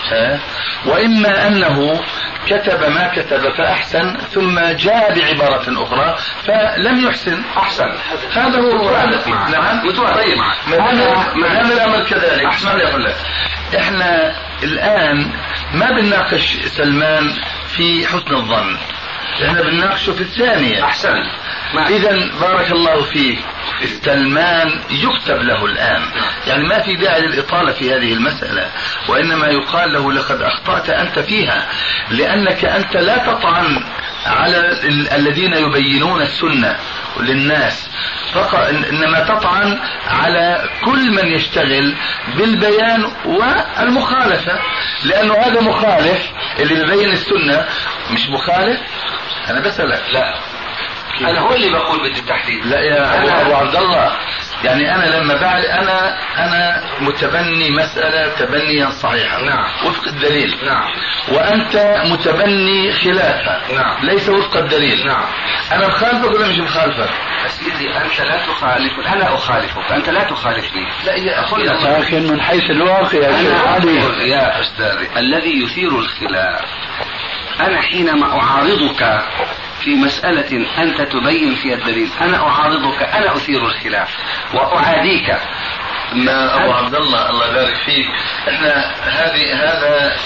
وإما أنه كتب ما كتب فأحسن ثم جاء بعبارة أخرى فلم يحسن أحسن. هذا هو نعم. طيب ما دام الأمر كذلك اسمح لي أقول لك إحنا الآن ما بنناقش سلمان في حسن الظن، احنا بنناقشه في الثانية. أحسن. إذا بارك الله فيك، سلمان يكتب له الآن، يعني ما في داعي للإطالة في هذه المسألة، وإنما يقال له لقد أخطأت أنت فيها، لأنك أنت لا تطعن على الذين يبينون السنة للناس فقط، إنما تطعن على كل من يشتغل بالبيان والمخالفة، لأنه هذا مخالف اللي بيبين السنة مش مخالف. أنا بسألك. لا أنا هو اللي بقول بدي التحديد. لا يا أبو عبد الله، يعني أنا لما بعد أنا متبني مسألة تبنيا صحيحا. نعم. وفق الدليل. نعم. وأنت متبني خلافا. نعم. ليس وفق الدليل. نعم. أنا مخالفك ولا مش مخالفك؟ سيدي أنت لا تخالف، أنا أخالفك، أنت لا تخالفني. لا يا أخي لكن من حيث الواقع يا شيخ علي يا أستاذي الذي يثير الخلاف أنا حينما أعارضك في مسألة أنت تبين فيها الدليل، أنا أعارضك، أنا أثير الخلاف وأعاديك. يا أبو عبد الله الله يبارك فيك، إحنا هذا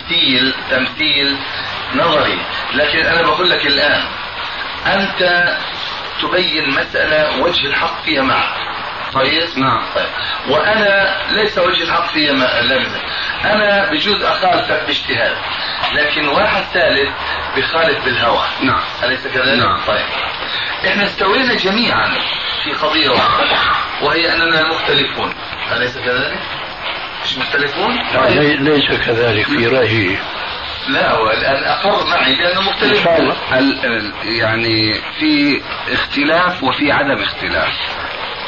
تمثيل نظري، لكن أنا بقول لك الآن أنت تبين مسألة وجه الحق فيها معك. طيب؟ نعم. طيب. وأنا ليس وجه الحق فيها أنا بجوز أخالفك باجتهاد، لكن واحد ثالث بخالف بالهوى. نعم. أليس كذلك؟ نعم. طيب إحنا استوينا جميعا في قضية واحدة وهي أننا مختلفون، أليس كذلك؟ مش مختلفون؟ ليس كذلك في رأيي. لا هو الآن أقر معي لأنه مختلف. يعني في اختلاف وفي عدم اختلاف.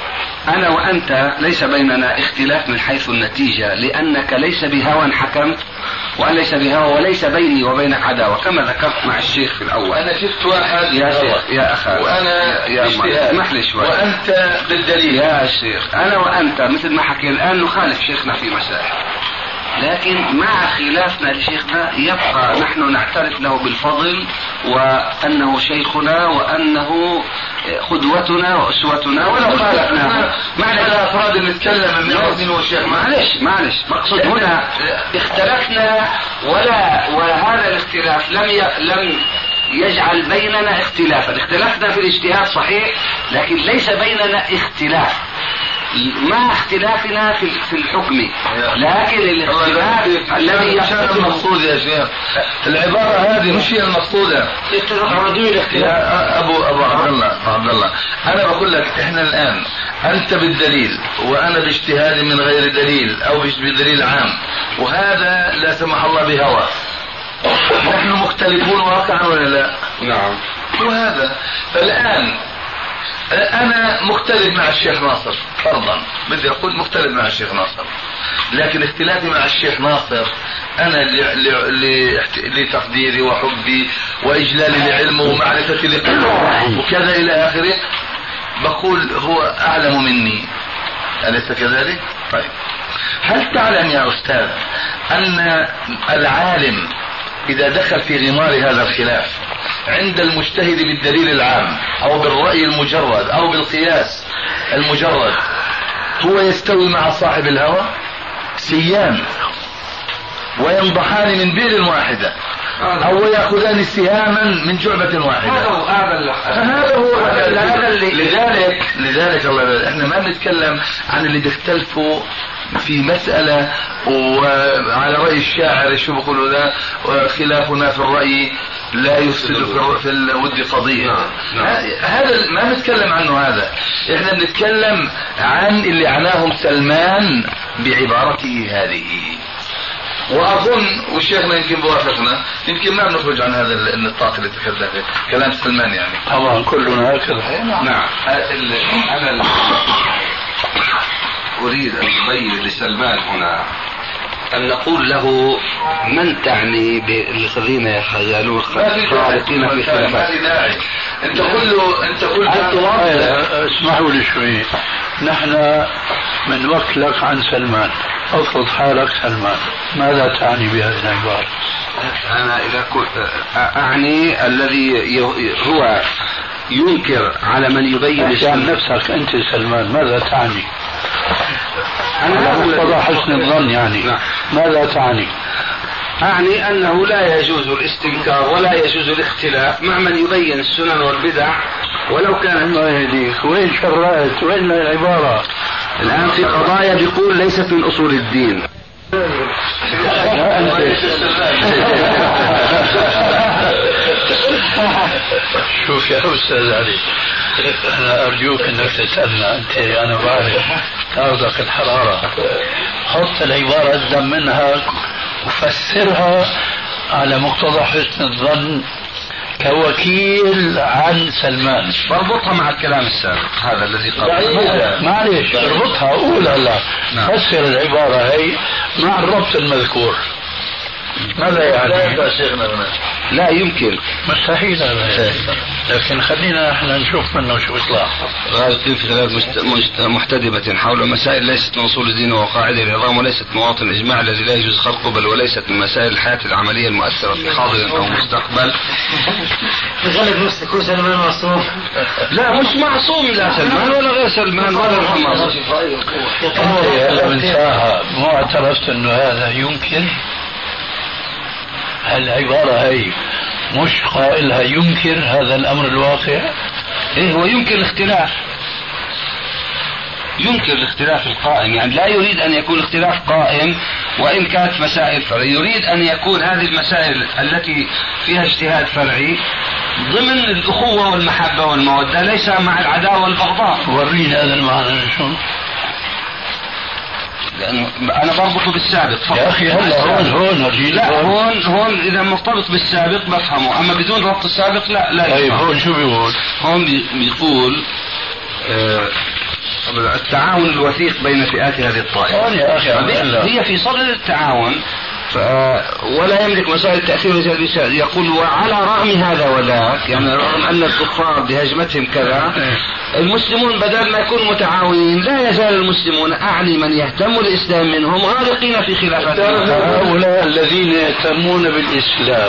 أنا وأنت ليس بيننا اختلاف من حيث النتيجة، لأنك ليس بهوى حكمت وأنا ليس بهوى، وليس بيني وبينك عداوة كما ذكرت مع الشيخ في الأول. أنا شفت واحد يا شيخ يا أخي، وأنا اسمح لي شوي، وأنت بالدليل يا شيخ. أنا وأنت مثل ما حكي الآن نخالف شيخنا في مسائل، لكن مع خلافنا لشيخنا يبقى نحن نعترف له بالفضل وأنه شيخنا وأنه قدوتنا وأسوتنا ولو خالفناه. معنى الأفراد اللي نتكلم من هو الشيخ. معلش مقصود هنا اختلفنا وهذا الاختلاف لم يجعل بيننا اختلافا. اختلفنا في الاجتهاد صحيح، لكن ليس بيننا اختلاف مع اختلافنا في الحكم، لكن الاختلاف الذي يحصل المقصود يا شيخ. العبارة هذه مش هي المقصودة. يا أبو عبد الله أنا بقول لك إحنا الآن أنت بالدليل وأنا باجتهاد من غير دليل أو بدليل عام، وهذا لا سمح الله بهوى. نحن مختلفون واقعا ولا لا؟ نعم. وهذا فالآن أنا مختلف مع الشيخ ناصر فرضا، بدي أقول مختلف مع الشيخ ناصر، لكن اختلافي مع الشيخ ناصر أنا لتقديري وحبي وإجلالي لعلمه ومعرفتي لقلبه وكذا إلى آخره، بقول هو أعلم مني، أليس كذلك؟ طيب، هل تعلم يا أستاذ أن العالم إذا دخل في غمار هذا الخلاف عند المجتهد بالدليل العام أو بالرأي المجرد أو بالقياس المجرد هو يستوي مع صاحب الهوى؟ سيان وينضحان من بئر واحدة أو يأخذان سهاما من جعبة واحدة. هذا هو لذلك الله احنا ما بنتكلم عن اللي بيختلفوا في مسألة وعلى رأي الشاعر شو بيقولوا ذا، خلافنا في الرأي لا يفسد في الود قضية. هذا ما بنتكلم عنه، هذا احنا بنتكلم عن اللي عناهم سلمان بعبارته هذه، واظن وشيخنا يمكن بوافقنا، يمكن ما بنخرج عن هذا النطاق اللي تكلم فيه كلام سلمان يعني. طبعا كلنا هكذا. نعم. انا اريد ان ابين لسلمان هنا ان نقول له من تعني بالذين يخيلون خالقين في خلافات. انت قل اسمحوا لي شوي، نحن من وقت لك عن سلمان، افرض حالك سلمان، ماذا تعني بهذه العبارة؟ أنا إذا كنت أعني الذي هو ينكر على من يبين عن نفسك أنت سلمان، ماذا تعني؟ أنا مقتضى حسن الظن يعني. ماذا تعني؟ أعني أنه لا يجوز الاستنكار ولا يجوز الاختلاف مع من يبين السنن والبدع ولو كان. الله يهديك، وين شرعت؟ وين العبارة؟ الآن في قضايا بيقول ليست من أصول الدين. شوف يا أستاذ علي، أنا أرجوك أنك تسألنا أنت، أنا بعرف تاخذك الحرارة، حط العبارة قدام منها وفسرها على مقتضى حسن الظن كوكيل عن سلمان. بربطها مع الكلام السابق هذا الذي قبل. معلش اربطها، قول هلا. فسر العبارة هي مع الربط المذكور. ماذا يعني؟ لا يمكن، مستحيل هذا، لكن خلينا احنا نشوف منه شو يطلع. غالبين في خلاف محتدبة حول مسائل ليست من اصول الدين وقواعد النظام، وليست مواطن الاجماع الذي لا يجوز خلقه، بل وليست من مسائل الحياة العملية المؤثرة في حاضر او مستقبل. غالب يكون سلمان معصوم. لا مش معصوم، لا سلمان ولا غير سلمان ولا محمد. هلا من ساعة مو اعترفت انه هذا يمكن؟ هالعبارة هي مش قائلها ينكر هذا الأمر الواقع؟ إيه هو يمكن الاختلاف، يمكن الاختلاف القائم، يعني لا يريد أن يكون اختلاف قائم وإن كانت مسائل فرعية، يريد أن يكون هذه المسائل التي فيها اجتهاد فرعي ضمن الأخوة والمحبة والمودة، ليس مع العداوة والبغضاء. ورينا هذا المعنى شو؟ لأنه أنا بربطه بالسابق فقط. يا أخي هلا هون هون إذا مرتبط بالسابق بفهمه، أما بدون ربط السابق لا. طيب هون شو بيقول؟ هون بيقول التعاون الوثيق بين فئات هذه الطائفة يا أخي هي في صدد التعاون ولا يملك مسائل التأثير يقول وعلى رغم هذا وذاك يعني رغم أن الكفار بهجمتهم كذا المسلمون بدل ما يكونوا متعاونين لا يزال المسلمون أعني من يهتم الإسلام منهم غارقين في خلافات. هؤلاء الذين يهتمون بالإسلام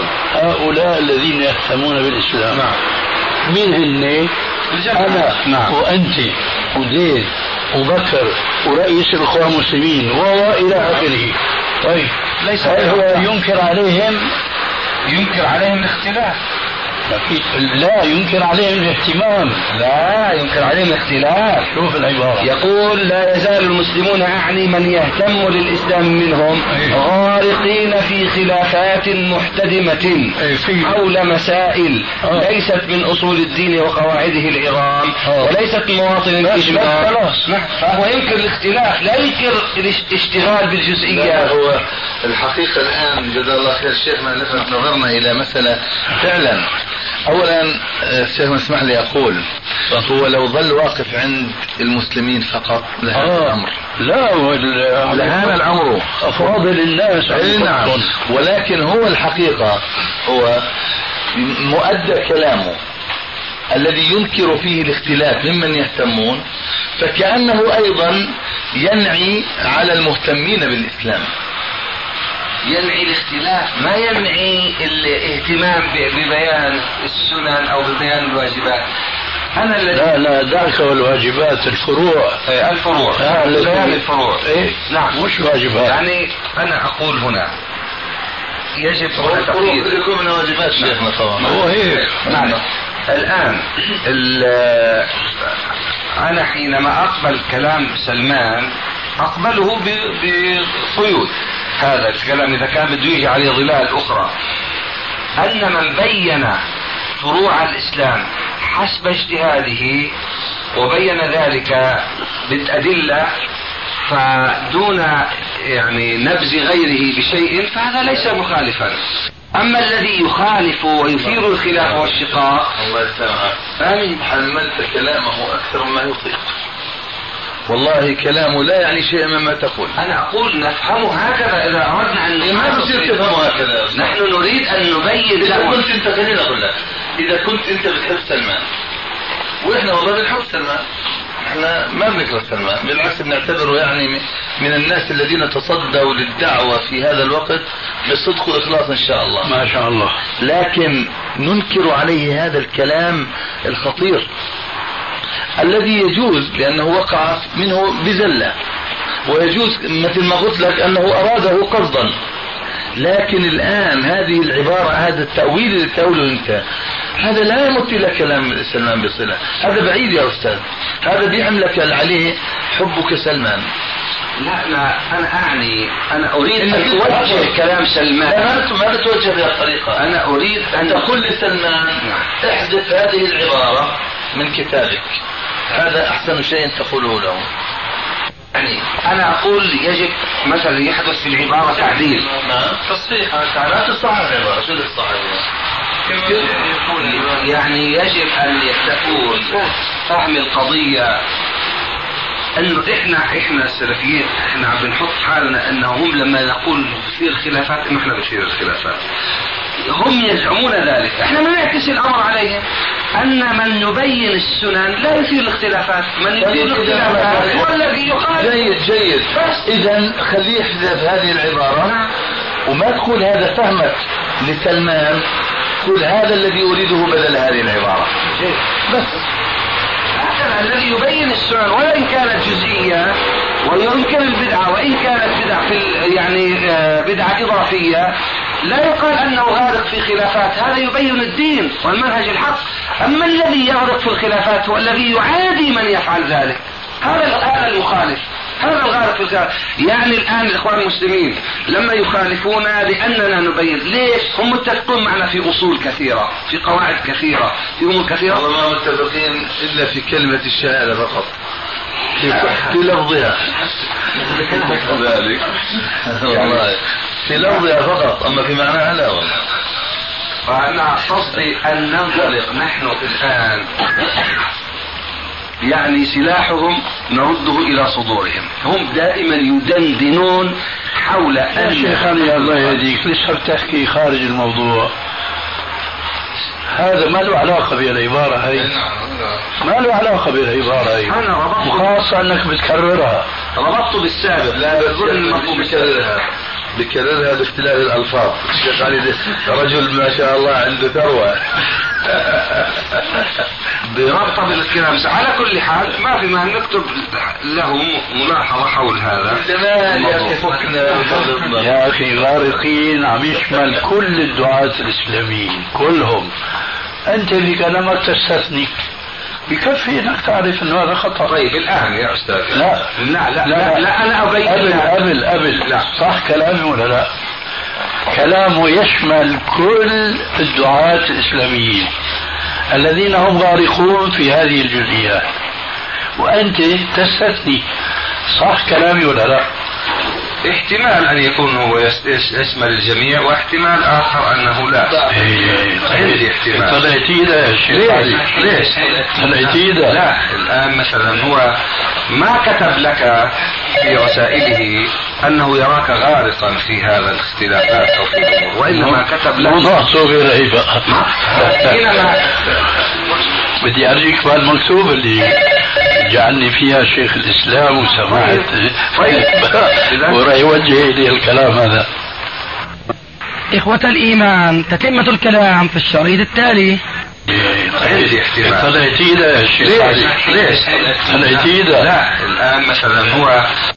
نعم. مين هن؟ أنا نعم. وأنت وزيد وبكر ورئيس الإخوان المسلمين وإلى آخره. طيب ليس هو ينكر عليهم الاختلاف؟ لا ينكر عليهم الاهتمام. لا ينكر عليهم الاختلاف. شوف العبارة يقول لا يزال المسلمون أعني من يهتم للإسلام منهم غارقين في خلافات محتدمة حول مسائل ليست من أصول الدين وقواعده العظام وليست مواطن الإجماع. فهو ينكر الاختلاف لا ينكر الاشتغال بالجزئيات. هو الحقيقة الآن جزا الله خير شيخنا لفت نظرنا إلى مسألة فعلا. أولا الشيخ اسمح لي أقول هو لو ظل واقف عند المسلمين فقط لهذا الأمر لهذا الأمر أفاضل الناس. نعم. ولكن هو الحقيقة هو مؤدى كلامه الذي ينكر فيه الاختلاف ممن يهتمون فكأنه أيضا ينعي على المهتمين بالإسلام. ينعي الاختلاف ما ينعي الاهتمام ببيان السنن او ببيان الواجبات. انا لا دعك والواجبات الفروع بيان الفروع نعم مش واجبات. يعني انا اقول هنا يجب يكون من واجبات شيخنا طبعا هو هيك. نعم. الان انا حينما اقبل كلام سلمان اقبله بقيود. هذا الكلام إذا كان بده يجي عليه ظلال أخرى أن من بين فروع الإسلام حسب اجتهاده وبين ذلك بالأدلة فدون يعني نبذ غيره بشيء فهذا ليس مخالفا. أما الذي يخالف ويثير الخلاف والشقاق الله يسلمك حملت كلامه أكثر مما يطيق. والله كلامه لا يعني شيء مما تقول. أنا أقول نفهمه هكذا إذا أردنا أن ما بصير تفهمه هكذا. نحن نريد أن نبين. إذا كنت أنت خليني أقول لك إذا كنت أنت بتحب سلمان وإحنا والله بنحب سلمان احنا ما بنكره سلمان بالعكس بنعتبره يعني من الناس الذين تصدوا للدعوة في هذا الوقت بصدق وإخلاص إن شاء الله ما شاء الله. لكن ننكر عليه هذا الكلام الخطير الذي يجوز لأنه وقع منه بزلة ويجوز مثل ما قلت لك أنه أراده قصدا. لكن الآن هذه العبارة هذا التأويل اللي تقوله أنت هذا لا يمت إلى كلام سلمان بصلة. هذا بعيد يا أستاذ. هذا بيحملك عليه حبك سلمان. لا أنا أريد أن أوجه كلام سلمان. لا ما بتوجه بهذه الطريقة. أنا أريد أن تقول لسلمان احذف هذه العبارة من كتابك. هذا أحسن شيء تقوله له. يعني أنا أقول يجب مثلا يحدث في العبارة تعديل. تصحيح. لا تصحح العبارة. شو الصحيح؟ يعني يجب أن يكون فهم القضية أنه إحنا السلفيين إحنا عم بنحط حالنا أنه هم لما نقول بتصير خلافات إنه إحنا بتصير الخلافات. هم يزعمون ذلك. إحنا ما نعكس الأمر عليهم أن من يبين السنن لا يثير الاختلافات. من يثير الاختلافات هو الذي يخالف. جيد. إذا خليه يحذف هذه العبارة وما تقول هذا فهمك لسلمان. قل هذا الذي أريده بدل هذه العبارة. بس الذي يبين السنن وإن كانت جزئية ويمكن البدعة وإن كانت بدعة في يعني بدعة إضافية لا يقال أنه غارق في خلافات. هذا يبين الدين والمنهج الحق. أما الذي يغرق في الخلافات هو الذي يعادي من يفعل ذلك. هذا المخالف. هذا الغارق في الخلاف. يعني الآن الإخوان المسلمين لما يخالفونا لأننا نبين ليش هم متفقون معنا في أصول كثيرة في قواعد كثيرة في أمور كثيرة. والله ما متفقين إلا في كلمة الشهادة فقط في لفظها. ذلك والله في لفظها فقط أما في معناها لا والله. فأنا قصدي أن ننطلق نحن الآن يعني سلاحهم نرده إلى صدورهم. هم دائما يدندنون حول يا شيخنا الله يهديك لسه بتحكي خارج الموضوع. هذا ما له علاقة بالعبارة هي، ما له علاقة بالعبارة هي، وخاصة أنك بتكررها. ربطت بالسابق. لا بظن أنه بكررها باختلاف الألفاظ. الشيخ علي رجل ما شاء الله عنده ثروة. بربطة بالكلام. على كل حال ما في ما نكتب لهم ملاحظة حول هذا. يا أخي غارقين عم يشمل كل الدعاة الإسلاميين كلهم. أنت في كلامك تستثني، بكفي انك تعرف انه هذا خطأ. طيب الان يا استاذ لا لا لا, لا, لا انا ابين قبل لا صح كلامي ولا لا؟ كلامه يشمل كل الدعاة الاسلاميين الذين هم غارقون في هذه الجزئيات، وانت تستثني. صح كلامي ولا لا؟ احتمال ان يكون هو يشمل الجميع، واحتمال اخر انه لا. عندي احتمال. طلعتي ده يا شيخ. ليش؟ طلعتي ده. لا الان مثلا هو ما كتب لك في رسائله انه يراك غارقا في هذا الاختلافات او في الامور، وانما كتب لك موضوع صغير اي بقى. حينما بدي ارجيك بالمكتوب اللي جعلني فيها شيخ الاسلام وسمعت وراح يوجه لي الكلام هذا. إخوة الإيمان، تتمة الكلام في الشريط التالي. عندي احتمال. طلعتي ده يا شيخ. ليش؟ طلعتي ده. لا الآن مثلا هو